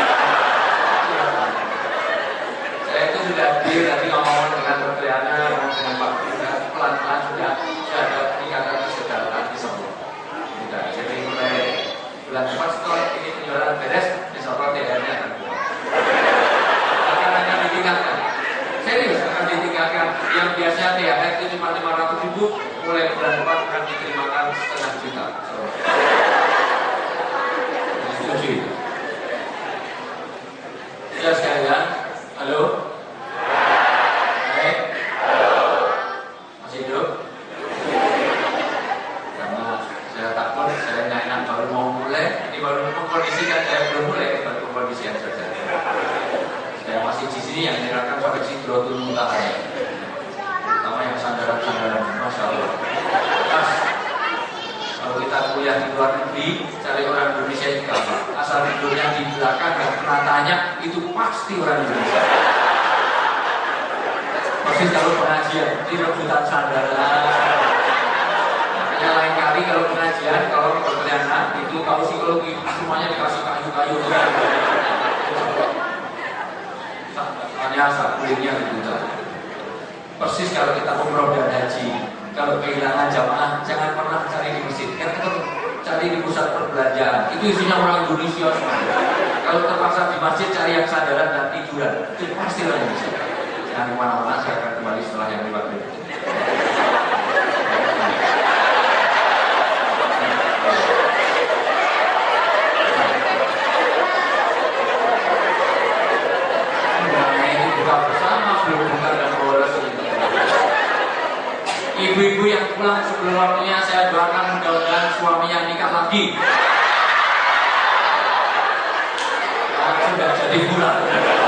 Sudah tadi ngomong dengan Triana, ngomong dengan Pak Bunda, pelan-pelan sudah ada peningkatan kesejahteraan di semua. Sudah, jadi mulai bulan depan setelah ini penjualan beres, insya Allah THR-nya akan keluar. Akan ditingkatkan. Serius akan ditingkatkan. Yang biasanya THR itu cuma 500 ribu, mulai bulan depan akan diterimakan 1,5 juta. Setuju. Ya sekalian, halo. Kondisikan saya belum mulai baru kondisian saja. Saya masih di sini yang nyerahkan sampai Sidrotul Muntaha. Terutama yang sandaran-sandaran, masya Allah. Mas, kalau kita kuliah di luar negeri, cari orang Indonesia itu gampang. Asal tidurnya di belakang dan penatanya itu pasti orang Indonesia. Persis kalau pengajian di rebutan sandaran. Makanya lain kali kalau pengajian, kalau pertanyaan itu kalau psikologi semuanya dikasih kayu-kayu. Hanya saat kulitnya dibuka. Persis kalau kita umroh dan haji, kalau kehilangan jamaah jangan pernah cari di masjid, kan cari di pusat perbelanjaan. Itu isinya orang Indonesia semua. Kalau terpaksa di masjid cari yang sandaran dan tiduran, itu pasti orang Indonesia. Jangan kemana-mana, saya akan kembali setelah yang lewat berikut. Ibu-ibu yang pulang sebelum waktunya saya doakan mudah-mudahan suaminya nikah lagi. Sudah jadi bulan.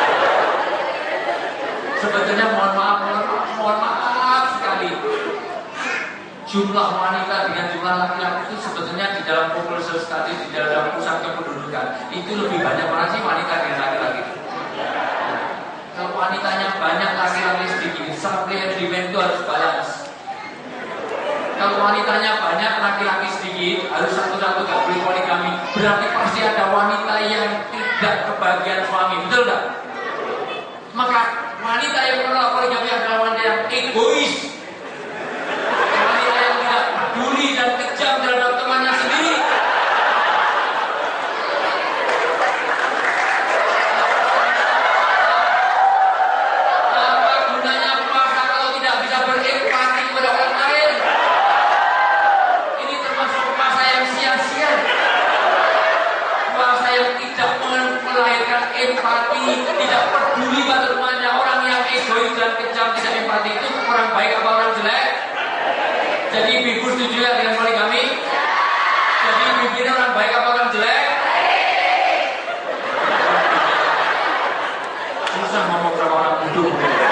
Sebetulnya mohon maaf sekali. Jumlah wanita dengan jumlah laki-laki itu sebetulnya di dalam populasi study, di dalam pusat kependudukan itu lebih banyak mana sih wanita dengan laki-laki. Kalau wanitanya banyak, laki-laki sedikit, supply and demand itu harus balance. Kalau wanitanya banyak, laki-laki sedikit, harus satu-satu, gak boleh poligami. Berarti pasti ada wanita yang tidak kebahagiaan suami, betul gak? Maka wanita yang menolak poligami adalah wanita yang egois, wanita yang tidak peduli dan kejam terhadap temannya sendiri. Apa gunanya puasa kalau tidak bisa berempati kepada orang lain? Ini termasuk puasa yang sia-sia, puasa yang tidak melahirkan empati, tidak peduli pada seperti itu orang baik apa orang jelek? Jadi ibu setuju ya dengan poligami? Jadi ibu ini orang baik apa orang jelek? Susah ngomong sama orang bodoh.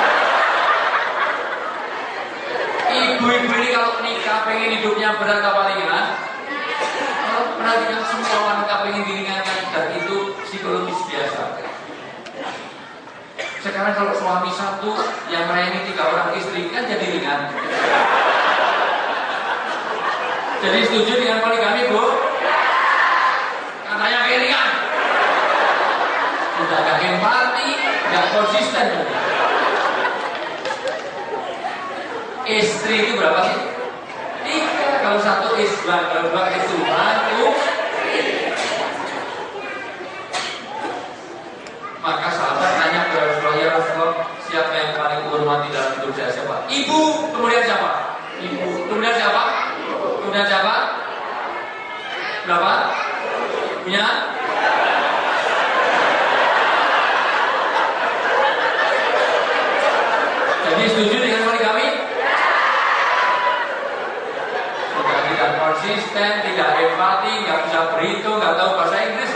Ibu-ibu ini kalau nikah pengen hidupnya berat apa ringan? Kalau perhatikan semua wanita pengen diringankan dan itu psikologis biasa. Sekarang kalau suami satu yang melayani 3 orang istri kan jadi ringan. Jadi setuju dengan poligami, Bu? Katanya kayak ringan. Udah gak empati, gak konsisten. Istri itu berapa sih? 3. Kalau 1 istri, kalau 2 istri, 1. Maka sahabat tanya kepada Rasulullah, ya Rasulullah, siapa yang paling menghormati dalam hidup saya? Siapa? Ibu. Kemudian siapa? Ibu. Kemudian siapa? Kemudian siapa? Berapa? Punya? Jadi setuju dengan poligami? Sudah tidak konsisten, tidak empati, nggak bisa berhitung, nggak tahu bahasa Inggris.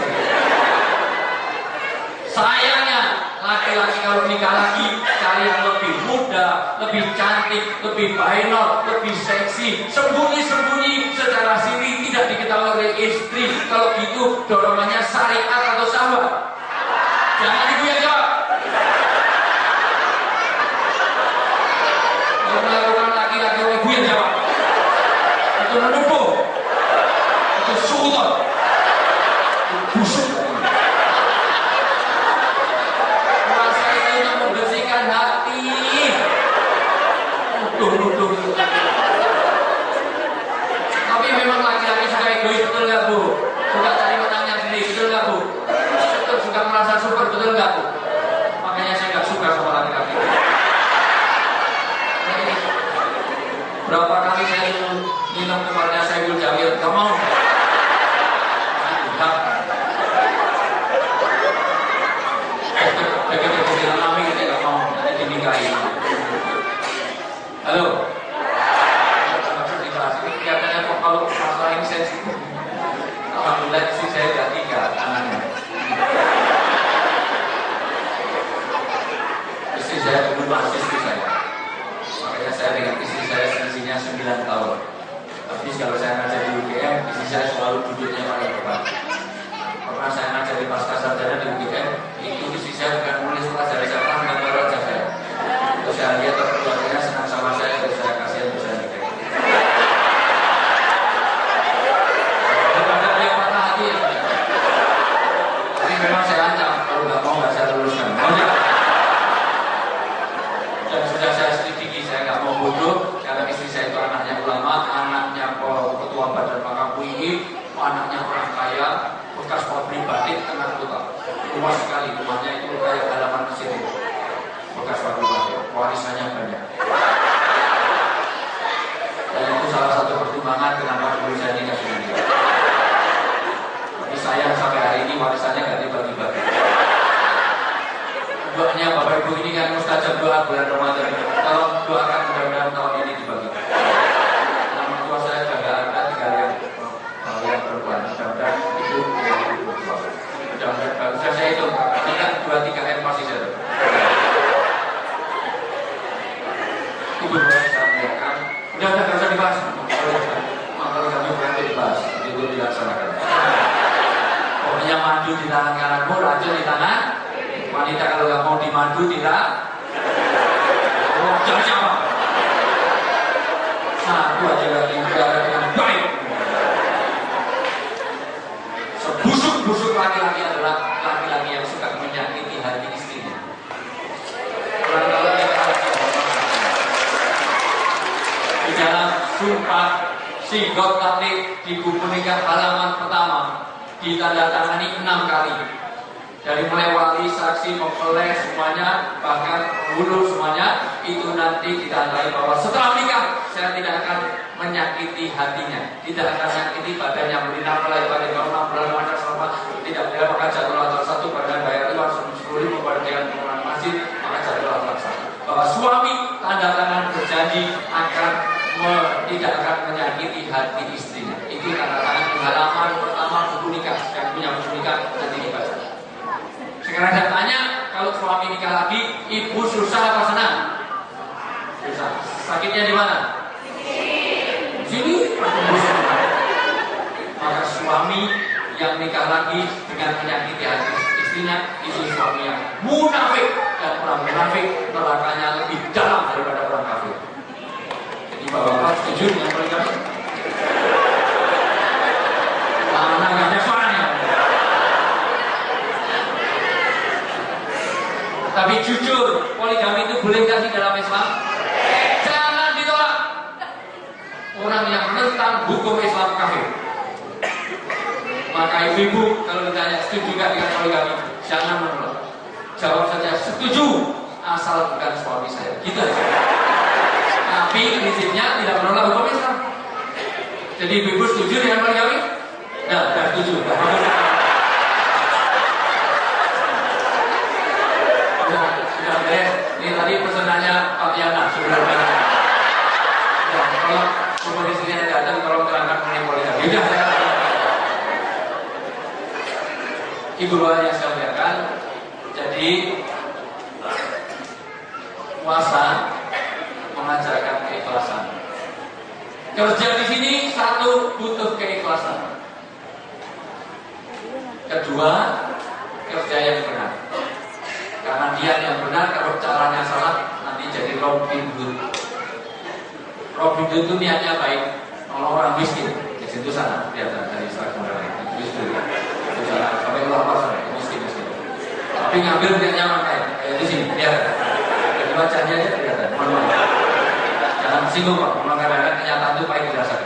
Sayangnya laki-laki kalau nikah lagi cari yang lebih muda, lebih cantik, lebih bainol, lebih seksi, sembunyi-sembunyi secara siri tidak diketahui oleh istri. Kalau gitu dorongannya syariat atau syahwat? Jangan ibu yang jawab. Kalau melakukan laki-laki oleh ibu yang jawab. Itu menuduh, itu sultan, itu busuk. Tapi memang laki-laki suka egois, betul nggak Bu? Suka cari menangnya sendiri, betul nggak Bu? Betul, suka merasa super, betul nggak Bu? Makanya saya nggak suka sama laki-laki. Berapa kali saya minum tempatnya Saiful Jamil, nggak mau. Begitu bilang kami kita nggak mau, nanti dinikahi. Halo. Kelihatannya kok kalau masalah ini sensitif. Alhamdulillah istri saya sudah 3 anaknya. Istri saya dulu masih istri saya. Makanya saya dengan istri saya selisihnya 9 tahun. Tapi kalau saya ngajar di UGM, istri saya selalu duduknya paling depan. Pernah saya ngajar di pasca sarjana di UGM, itu istri saya bukan nulis pelajaran saya, gambar wajah saya. Terus saya lihat keluarganya senang sama saya, terus saya kasihan, terus saya nikah. Daripada dia patah hati ya. Tapi memang saya ancam, kalau nggak mau nggak saya luluskan. Dan sudah saya selidiki, saya nggak mau bodoh, karena istri saya itu anaknya ulama, anaknya ketua badan pangkat UI, anaknya orang kaya, bekas pabrik batik tengah kota. Luas sekali rumahnya itu kayak halaman di sini. Bekas pabrik batik, warisannya banyak. Dan itu salah satu pertimbangan kenapa dulu saya nikah dengan dia. Tapi sayang sampai hari ini warisannya nggak dibagi-bagi. Doanya Bapak Ibu ini kan mustajab doa bulan Ramadan. Tolong doakan mudah-mudahan tahun ini dibagi. Nama tua saya juga ada, tinggal yang perempuan. Mudah-mudahan itu mudah-mudahan sudah saya hitung. Ini kan 2-3 M pasti saya. Ibu saya sampaikan. Udah nggak usah dibahas. Kalau kami berani dibahas, itu dilaksanakan. Pokoknya madu di tangan kananmu, racun di tangan. Wanita kalau nggak mau dimadu tidak. Jangan siapa. Satu aja lagi negara dengan baik. Sebusuk-busuk laki-laki adalah laki-laki yang suka menyakiti hati istrinya. Orang-orang yang di dalam sumpah sigot taklid di buku nikah halaman pertama ditandatangani 6 kali. Dari mulai wali, saksi, mempelai semuanya, bahkan penghulu semuanya, itu nanti ditandai bahwa setelah menikah saya tidak akan menyakiti hatinya, tidak akan menyakiti badannya, berinak mulai pada 6 bulan masa selama tidak boleh maka jadwal antara 1 badan bayar 10.000 pada dengan pengenalan masjid, maka jadwal antara 1. Bahwa suami tanda tangan Sekarang saya tanya, kalau suami nikah lagi, ibu susah apa senang? Susah. Sakitnya di mana? Di sini. Maka suami yang nikah lagi dengan menyakiti hati istrinya, itu suami yang munafik, dan orang munafik nerakanya lebih dalam daripada orang kafir. Jadi bapak setuju dengan poligami? Mana nggak ada suaranya? Tapi jujur, poligami itu boleh nggak di dalam Islam? Jangan ditolak. Orang yang menentang hukum Islam kafir. Maka ibu-ibu kalau ditanya setuju nggak dengan poligami, jangan menolak. Jawab saja setuju, asal bukan suami saya. Gitu aja. Tapi prinsipnya tidak menolak hukum Islam. Jadi ibu-ibu setuju dengan poligami? Nah, sudah setuju. Sudah beres. Ini tadi pesanannya Pak Yana sebelumnya. Ya, kalau komposisinya datang, tolong terangkan mengenai poligami. Sudah saya. Ibu bapak yang saya muliakan, jadi puasa mengajarkan keikhlasan. Kerja di sini satu butuh keikhlasan. Kedua, kerja yang benar. Karena niat yang benar, kalau caranya salah nanti jadi Robin Hood. Robin Hood itu niatnya baik, nolong orang miskin. Di situ sana, kelihatan dari Instagram itu sana sampai keluar pasar, miskin. Tapi ngambil niatnya orang kaya, kayak di sini, kelihatan. Jadi wajahnya aja kelihatan. Jangan singgung Pak, memang kadang-kadang kenyataan itu pahit dirasakan.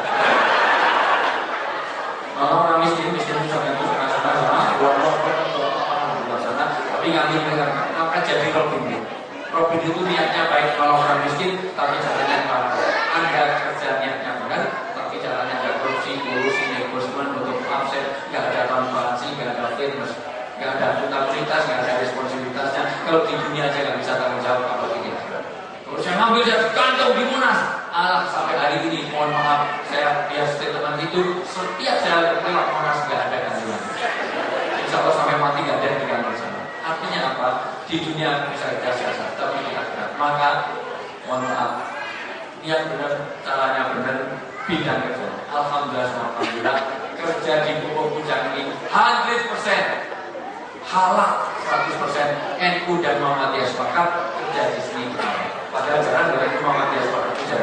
Nolong orang miskin itu sampai itu sana, buat sana, tapi ngambil dengan maka jadi Robin Hood. Robin Hood itu niatnya baik, nolong orang miskin, tapi caranya malah Anda kerja niatnya benar, tapi caranya nggak korupsi, negosiasi, untuk absen, nggak ada transparansi, nggak ada fairness, nggak ada akuntabilitas, nggak ada responsibilitasnya. Kalau di dunia aja nggak bisa tanggung jawab apa ini. Kalau saya ngambil dari kantong di Monas, sampai hari ini, mohon maaf, saya biar statement itu setiap saya lewat Monas nggak ada gantungan. Insya Allah sampai mati nggak ada di kantor sana. Artinya apa? Di dunia bisa kita siasat, tapi di akhirat. Maka mohon maaf, niat benar, caranya benar, bidang kerja. Alhamdulillah, kerja di Pupuk Bujang ini 100% halal, 100% NU dan Muhammadiyah sepakat kerja di sini. Padahal jarang dengan Muhammadiyah sepakat kerja.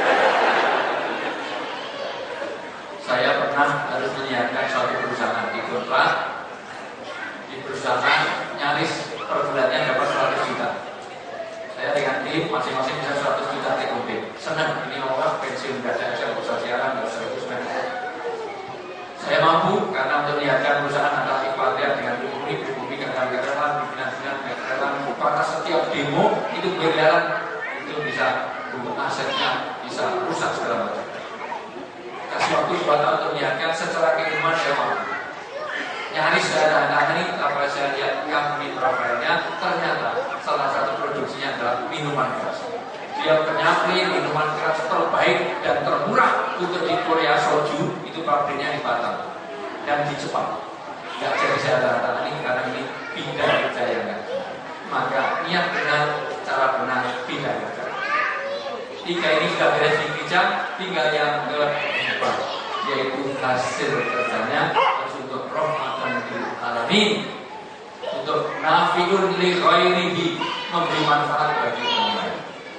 Saya pernah harus menyiapkan suatu perusahaan di kontrak. Di perusahaan nyaris per bulannya dapat 100 juta. Saya dengan tim masing-masing bisa 100 juta TKP. Senang, ini orang pensiun gak ada aja, usaha siaran, gak usah itu. Saya mampu karena untuk menyiapkan perusahaan antara ikhtiar dengan bumi kegagalan, pimpinan kegagalan, karena setiap demo itu berjalan itu bisa untuk asetnya bisa rusak segala macam. Kasih waktu 2 tahun untuk menyiapkan secara keilmuan saya mampu. Nyaris saya ada ini, apalagi saya lihat company profilnya, ternyata salah satu produksinya adalah minuman keras. Dia penyapri minuman keras terbaik dan termurah untuk di Korea soju, itu pabriknya di Batam dan di Jepang. Gak jadi saya tanda ini karena ini bidang kerja yang gak. Maka niat benar, cara benar, bidang kerja. 3 ini sudah beres di bijak, tinggal yang keempat, yaitu hasil kerjanya untuk rahmatan lil alamin, untuk nafiun li ghairihi, memberi manfaat bagi orang lain.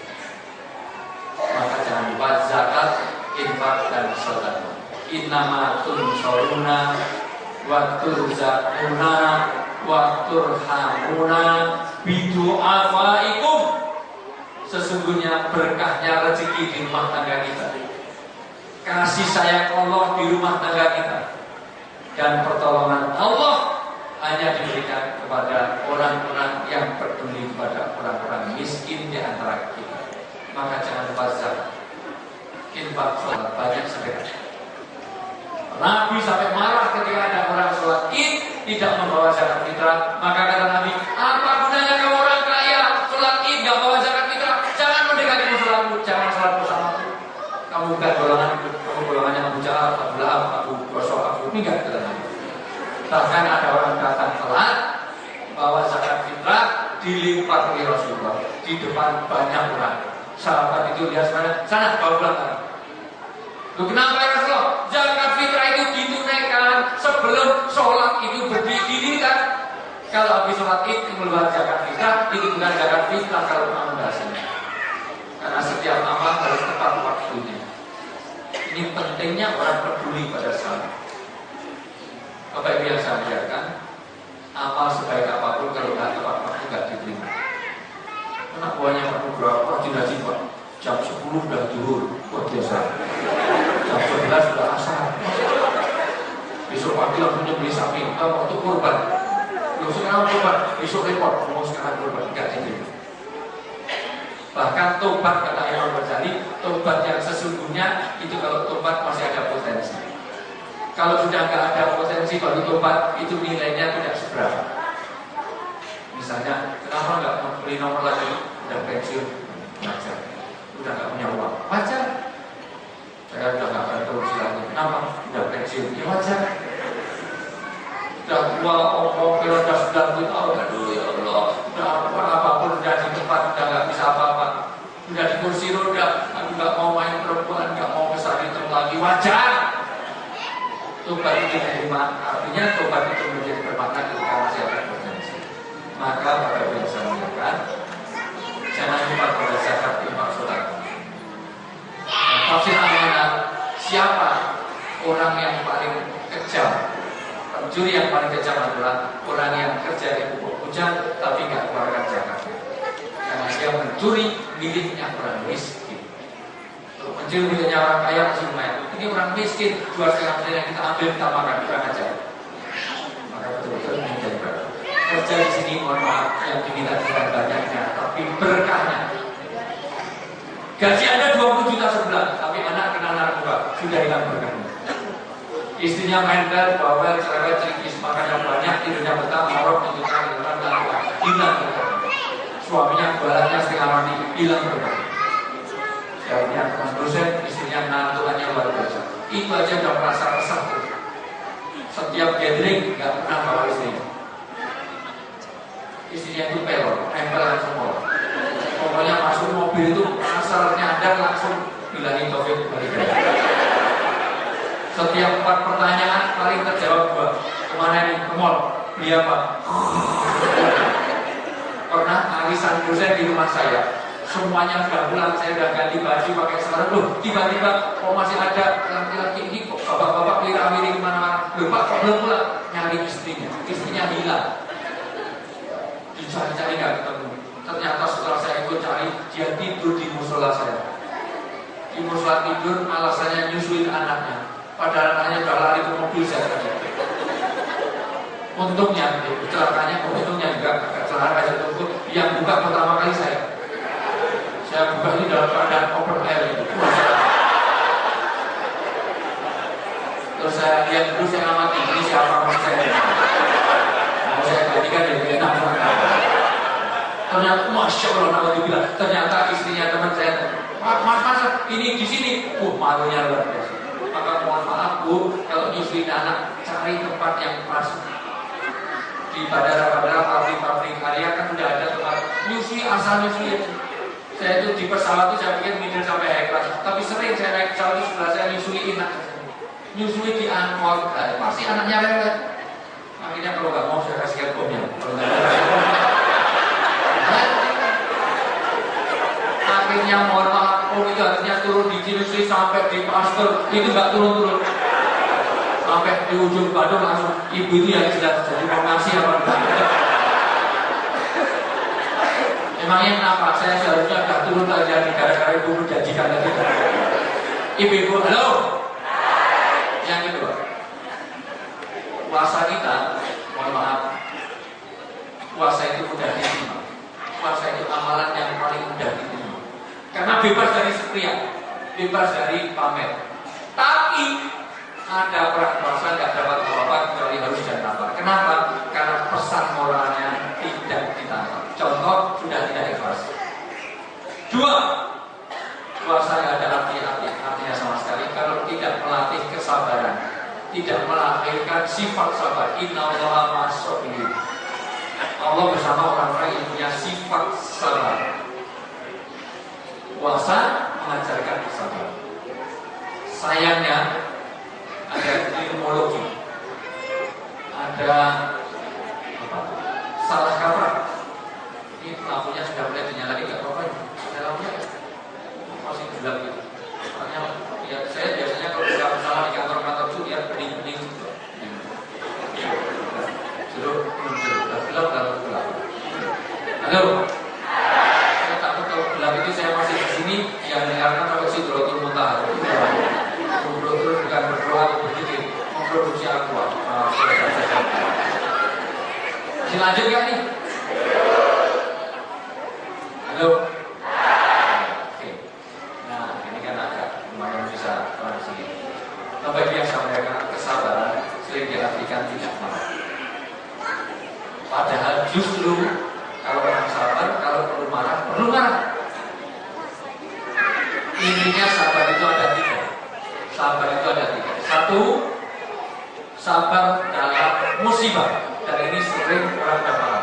Maka jangan lupa zakat, infak dan sedekah. Innama tunsoruna wa turzaquna wa turhamuna bidu'afaikum. Sesungguhnya berkahnya rezeki di rumah tangga kita, kasih sayang Allah di rumah tangga kita, dan pertolongan Allah hanya diberikan kepada orang-orang yang peduli kepada orang-orang miskin di antara kita. Maka jangan lupa zakat, infak, sholat, banyak sedekah. Nabi sampai marah ketika ada orang sholat id tidak membawa zakat fitrah. Maka kata Nabi, apa gunanya kamu orang kaya sholat id nggak bawa zakat fitrah? Jangan mendekati sholatmu, jangan sholat bersamaku. Kamu bukan golongan, kamu golongannya Abu Jahal, Abu Lahab, Abu Gosok, Abu Minggat, kata Nabi. Bahkan ada orang datang telat bawa zakat dilempar oleh Rasulullah di depan banyak orang. Sahabat itu lihat sana bawa pulang lagi. Loh, kenapa ya Rasulullah? Zakat fitrah itu ditunaikan sebelum sholat itu berdiri kan? Kalau habis sholat itu keluar zakat fitrah, itu bukan zakat fitrah kalau kamu bahasanya. Karena setiap amal harus tepat waktunya. Ini pentingnya orang peduli pada salat. Bapak Ibu yang saya muliakan, amal sebaik apapun kalau nggak tepat waktu nggak diterima. Anak buahnya Pak Nugroho tidak Pak, jam 10 udah zuhur, luar biasa. Jam 11 sudah asar. Besok pagi langsung beli sapi, waktu kurban. Loh sekarang kurban, besok repot, mau sekarang kurban, nggak diterima. Bahkan tobat kata Imam Ghazali, tobat yang sesungguhnya itu kalau tobat masih ada potensi. Kalau sudah nggak ada potensi baru tobat, itu nilainya tidak seberapa. Misalnya, kenapa nggak beli nomor lagi? Udah pensiun, wajar. Udah nggak punya uang, wajar. Saya udah nggak akan terus lagi. Kenapa? Udah pensiun, ya wajar. Udah tua, udah 90 tahun, aduh ya Allah. Udah apapun udah di tempat, udah nggak bisa apa-apa. Udah di kursi roda, aku nggak mau main perempuan, nggak mau besar itu lagi, wajar. Tobat itu diterima, artinya tobat itu menjadi bermakna ketika masih ada potensi. Maka Bapak Ibu yang saya muliakan, jangan lupa pada zakat infak sedekah. Tafsir amanah, siapa orang yang paling kejam? Pencuri yang paling kejam adalah orang yang kerja di pupuk hujan tapi nggak keluarkan zakatnya. Karena dia mencuri miliknya orang miskin. Mencuri miliknya orang kaya masih lumayan. Ini orang miskin, 2,5 yang kita ambil kita makan, kurang ajar. Maka betul-betul ini jadi berapa. Kerja di sini mohon maaf yang diminta bukan banyaknya, tapi berkahnya. Gaji Anda 20 juta sebulan, tapi anak kena narkoba, sudah hilang berkahnya. Istrinya main bel, bawel, cerewet, cerikis, makan yang banyak, tidurnya betah, morok, tuntutan, hilang berkahnya. Suaminya balatnya setengah mati, hilang berkahnya. Suaminya teman dosen, istrinya menantuannya luar biasa. Itu aja udah merasa resah tuh. Setiap gathering nggak pernah bawa istrinya. Istrinya itu pelor, nempelan semua. Pokoknya masuk mobil itu asalnya ada langsung bilangin Taufik balik. Setiap 4 pertanyaan paling terjawab 2. Kemana ini? Ke mall. Beli apa? Pernah arisan dosen di rumah saya. Semuanya sudah pulang, saya sudah ganti baju pakai sarung. Loh, tiba-tiba kok masih ada laki-laki ini kok bapak-bapak kelirah-keliri kemana-mana. Loh Pak, kok belum pulang? Nyari istrinya. Istrinya hilang. Dicari-cari nggak ketemu. Ternyata setelah saya ikut cari, dia tidur di musola saya. Di musola tidur, alasannya nyusuin anaknya. Padahal anaknya udah lari ke mobil saya tadi. Untungnya, kecelakaannya, untungnya juga celaka aja tuh. Yang buka pertama kali saya. Saya buka ini dalam keadaan open air itu. Terus saya lihat dulu, saya amati ini siapa mas saya. Mau saya gantikan dari enak. Ternyata masya Allah, nama dibilang. Ternyata istrinya teman saya. Mas, ini di sini. Malunya luar biasa. Maka mohon maaf Bu, kalau nyusuin anak, cari tempat yang pas. Di bandara-bandara, pabrik-pabrik karya kan udah ada tempat nyusui, asal nyusui. Saya itu di pesawat itu saya pikir middle sampai high class, tapi sering saya naik pesawat itu sebelah saya nyusuin anak. Nyusui di angkot, pasti anaknya lewat. Akhirnya kalau nggak mau saya kasih bomnya. Akhirnya mohon maaf, itu harusnya turun di Cinusui sampai di Pasteur, itu nggak turun-turun. Sampai di ujung Bandung langsung ibu itu yang jelas jadi mau ngasih apa enggak. Emangnya kenapa? Saya seharusnya nggak turun aja gara-gara ibu menjanjikan tadi. Ibu-ibu, halo. Yang kedua, puasa kita, mohon maaf, puasa itu mudah diterima. Puasa itu amalan yang paling mudah diterima. Karena bebas dari sepriang, bebas dari pamer. Tapi ada orang puasa nggak dapat apa-apa kecuali harus dan lapar. Kenapa? Karena pesan moralnya tidak ditangkap. Contoh sudah tidak ikhlas. 2, puasa nggak ada artinya sama sekali kalau tidak melatih kesabaran, tidak melahirkan sifat sabar. Innallaha ma'as-sabirin. Allah bersama orang-orang yang punya sifat sabar. Puasa mengajarkan kesabaran. Sayangnya ada ilmuologi, ada salah kaprah. Ini lampunya sudah mulai dinyalakan, nggak apa-apa. Ada lampunya masih gelap gitu. Makanya ya, saya biasanya kalau buka bersama di kantor-kantor itu lihat bening-bening gitu. Jeruk gelap kalau gelap. Halo. Saya takut kalau gelap itu saya masih di sini yang dengarkan sampai Sidratul Muntaha. Ngobrol terus bukan berdoa atau berzikir, memproduksi aqua. Masih lanjut nggak nih? Halo. Oke. Nah, ini kan agak lumayan bisa transisi. Bagi yang sampaikan kesabaran sering diartikan tidak marah. Padahal justru kalau orang sabar, kalau perlu marah, perlu marah. Intinya sabar itu ada tiga. Sabar itu ada tiga. Satu, sabar dalam musibah. Dan ini sering orang tidak paham.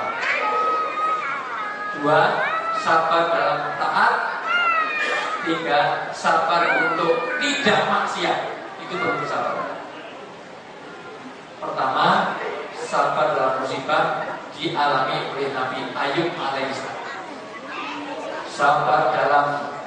Dua, sabar dalam taat. Tiga, sabar untuk tidak maksiat. Itu perlu sabar. Pertama, sabar dalam musibah dialami oleh Nabi Ayub alaihissalam. Sabar dalam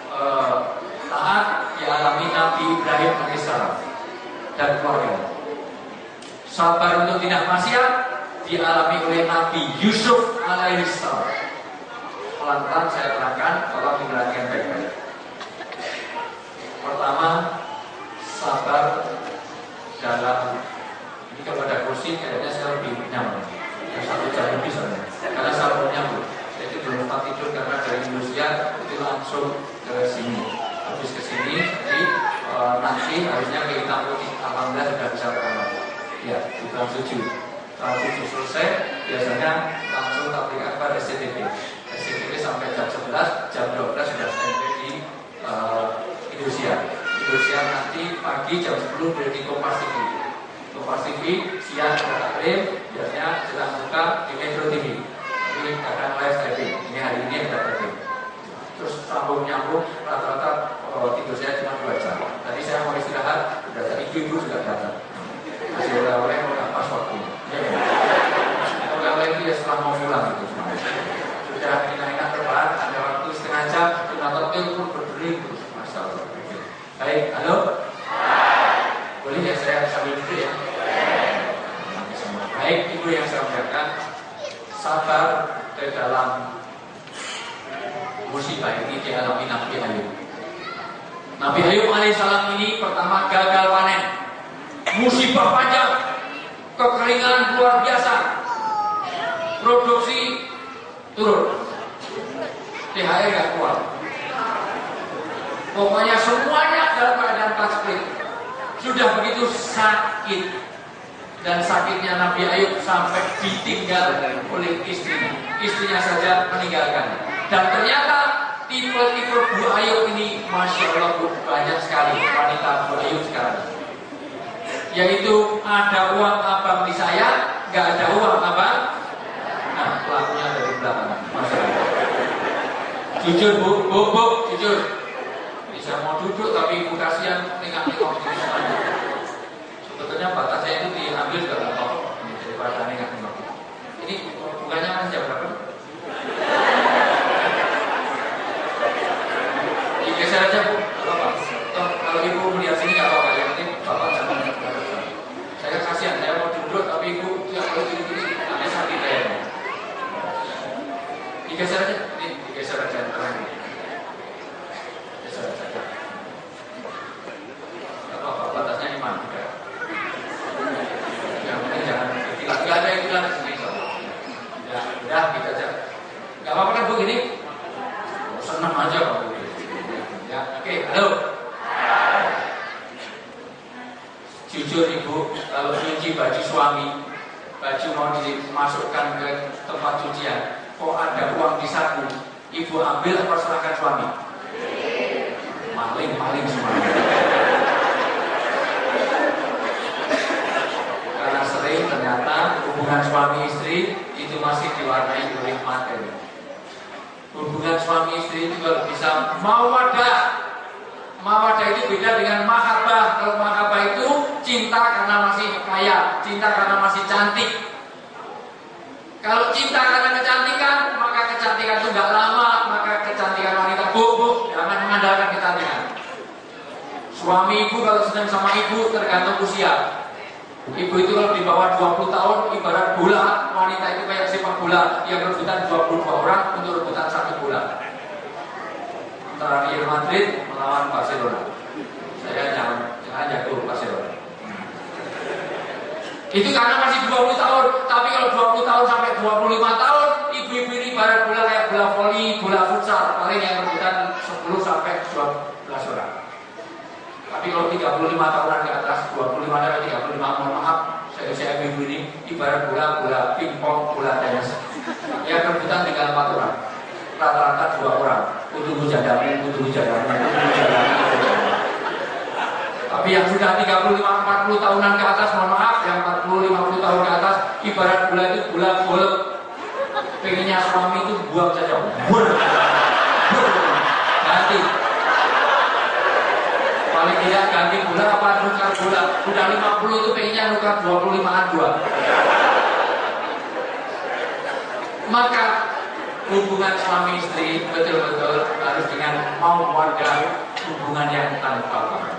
taat dialami Nabi Ibrahim alaihissalam dan keluarga. Sabar untuk tidak maksiat dialami oleh Nabi Yusuf alaihissalam. Pelan-pelan saya terangkan, tolong diperhatikan baik-baik. Pertama, sabar dalam, ini kalau ada kursi kayaknya saya lebih nyaman. Yang 1 jam lebih soalnya, karena saya nyambung. Jadi belum tempat tidur karena dari Indonesia itu langsung ke sini. Habis ke sini, jadi nanti harusnya ke Hitam Putih. Alhamdulillah sudah bisa berangkat. Ya, bukan 7. Kalau 7 selesai, biasanya langsung tablik akbar SCTV. SCTV sampai jam 11, jam 12 sudah standby di Indonesia. Indonesia nanti pagi jam 10 berarti Kompas TV. Kompas TV siang ada taklim, biasanya sedang buka di Metro TV. Ini kadang live streaming. Ini hari ini ada taklim. Terus sambung nyambung, rata-rata tidur saya cuma 2 jam. Tadi saya mau istirahat, sudah tadi ibu sudah datang. Masih oleh-oleh udah pas waktunya. Oleh-oleh itu ya setelah mau pulang gitu. Sudah enak-enak terbang, ada waktu setengah jam, sudah totil pun berdiri terus. Masya Allah. Baik, halo. Boleh ya saya sambil duduk ya. Baik, ibu yang saya muliakan, sabar di dalam musibah ini dialami Nabi Ayub. Nabi Ayub alaihissalam ini pertama gagal panen, musibah panjang, kekeringan luar biasa, produksi turun, THR gak keluar. Pokoknya semuanya dalam keadaan paceklik. Sudah begitu sakit, dan sakitnya Nabi Ayub sampai ditinggal oleh istrinya. Istrinya saja meninggalkan. Dan ternyata tipe-tipe Bu Ayub ini, Masya Allah, banyak sekali wanita Bu Ayub sekarang. Yaitu ada uang abang di saya, nggak ada uang abang. Nah, pelakunya dari belakang. Masya Allah. Jujur bu, jujur. Ini saya mau duduk tapi ibu kasihan tengok-tengok di sana. Sebetulnya batasnya itu diambil juga nggak apa-apa daripada tengok-tengok. Ini bukannya kan jam berapa? Geser aja bu, apa? Kalau ibu melihat sini nggak apa-apa, yang penting bapak jangan bergerak. Saya kasihan, saya mau duduk tapi ibu tidak boleh gini-gini, nanti sakit ya. Digeser aja, ini digeser aja terang. Geser aja. Nggak apa-apa, batasnya 5 juga. Yang penting jangan istilah, nggak ada istilah di sini. Ya, udah gitu aja. Nggak apa-apa kan bu gini? Senang aja pak. Ya, oke, halo. Jujur ibu, kalau cuci baju suami, baju mau dimasukkan ke tempat cucian, kok ada uang di saku, ibu ambil atau serahkan suami? Maling semuanya. Karena sering ternyata hubungan suami istri itu masih diwarnai oleh materi. Hubungan suami istri itu kalau bisa mawaddah. Mawaddah itu beda dengan mahabbah. Kalau mahabbah itu cinta karena masih kaya, cinta karena masih cantik. Kalau cinta karena kecantikan, maka kecantikan itu nggak lama, maka kecantikan wanita bobo, jangan mengandalkan kecantikan. Suami ibu kalau sedang sama ibu tergantung usia. Ibu itu kalau di bawah 20 tahun ibarat bola, wanita itu kayak sepak bola yang rebutan 22 orang untuk rebutan 1 bola. Antara Real Madrid melawan Barcelona. Saya jangan jago Barcelona. Itu karena masih 20 tahun, tapi kalau 20 tahun sampai 25 tahun, ibu-ibu ini ibarat bola kayak bola voli, bola futsal, paling yang rebutan 10 sampai 12 orang. Tapi kalau 35 tahunan ke atas, 25 sampai 35, mohon maaf, saya ibu ini ibarat bola pingpong, bola tenis. Yang rebutan tinggal 4 orang, rata-rata 2 orang. Kudu jadamu. Tapi yang sudah 35-40 tahunan ke atas, mohon maaf, yang 40-50 tahun ke atas, ibarat bola itu bola golf. Pengennya suami itu buang saja. Ganti. Paling tidak ganti bola apa nukar bola. Udah 50 itu pengennya nukar 25-an 2. Maka hubungan suami istri betul-betul harus dengan mawaddah, hubungan yang tanpa batas.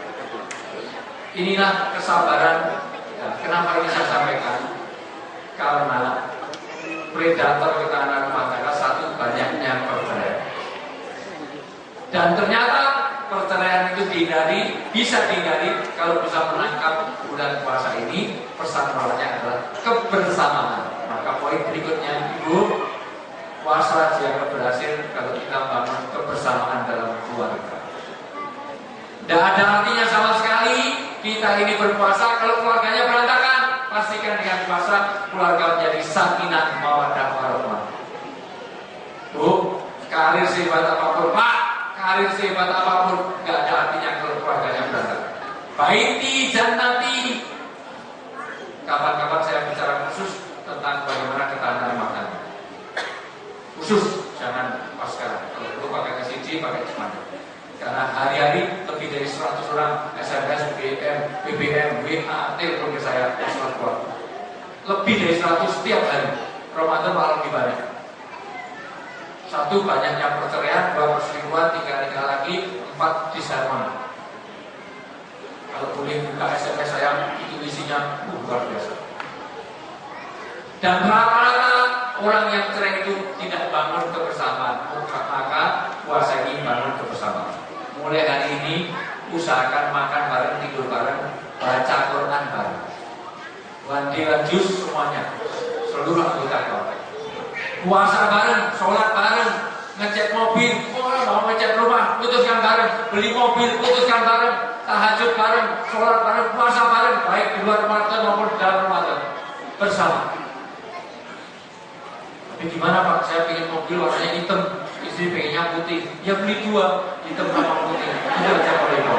Inilah kesabaran. Nah, kenapa ini saya sampaikan? Karena predator ketahanan rumah tangga satu, banyaknya perceraian. Dan ternyata perceraian itu bisa dihindari kalau bisa menangkap bulan puasa ini. Pesan moralnya adalah kebersamaan. Maka poin berikutnya, Ibu, puasa jika berhasil kalau kita bangun kebersamaan dalam keluarga. Tidak ada artinya sama sekali kita ini berpuasa kalau keluarganya berantakan. Pastikan dengan puasa keluarga menjadi sakinah mawaddah warahmah. Bu, karir sehebat apapun, Pak, karir sehebat apapun, nggak ada artinya kalau keluarganya berantakan. Baiti jannati. Kapan-kapan saya bicara khusus tentang bagaimana ketahanan rumah tangga. Khusus, jangan pas sekarang. Kalau perlu pakai KCJ, pakai cuman. Karena hari-hari lebih dari 100 orang SMS, BBM, WA, telepon ke saya masalah keluarga. Lebih dari 100 setiap hari. Ramadan malah lebih banyak. 1, banyaknya perceraian, 2, perselingkuhan, 3 nikah lagi, 4, disharmoni. Kalau boleh buka SMS saya, itu isinya luar biasa. Dan rata-rata orang yang cerai itu tidak bangun kebersamaan, maka puasa ini bangun kebersamaan. Mulai hari ini usahakan makan bareng, tidur bareng, baca Quran bareng, mandi jus semuanya, seluruh anggota keluarga. Puasa bareng, sholat bareng, ngecek mobil, mau ngecek rumah, putuskan bareng, beli mobil, putuskan bareng, tahajud bareng, sholat bareng, puasa bareng, baik di luar Ramadan maupun di dalam Ramadan bersama. Tapi gimana Pak? Saya pengen mobil warnanya hitam, istri pengennya putih. Ya beli 2, hitam sama putih. Itu aja kalau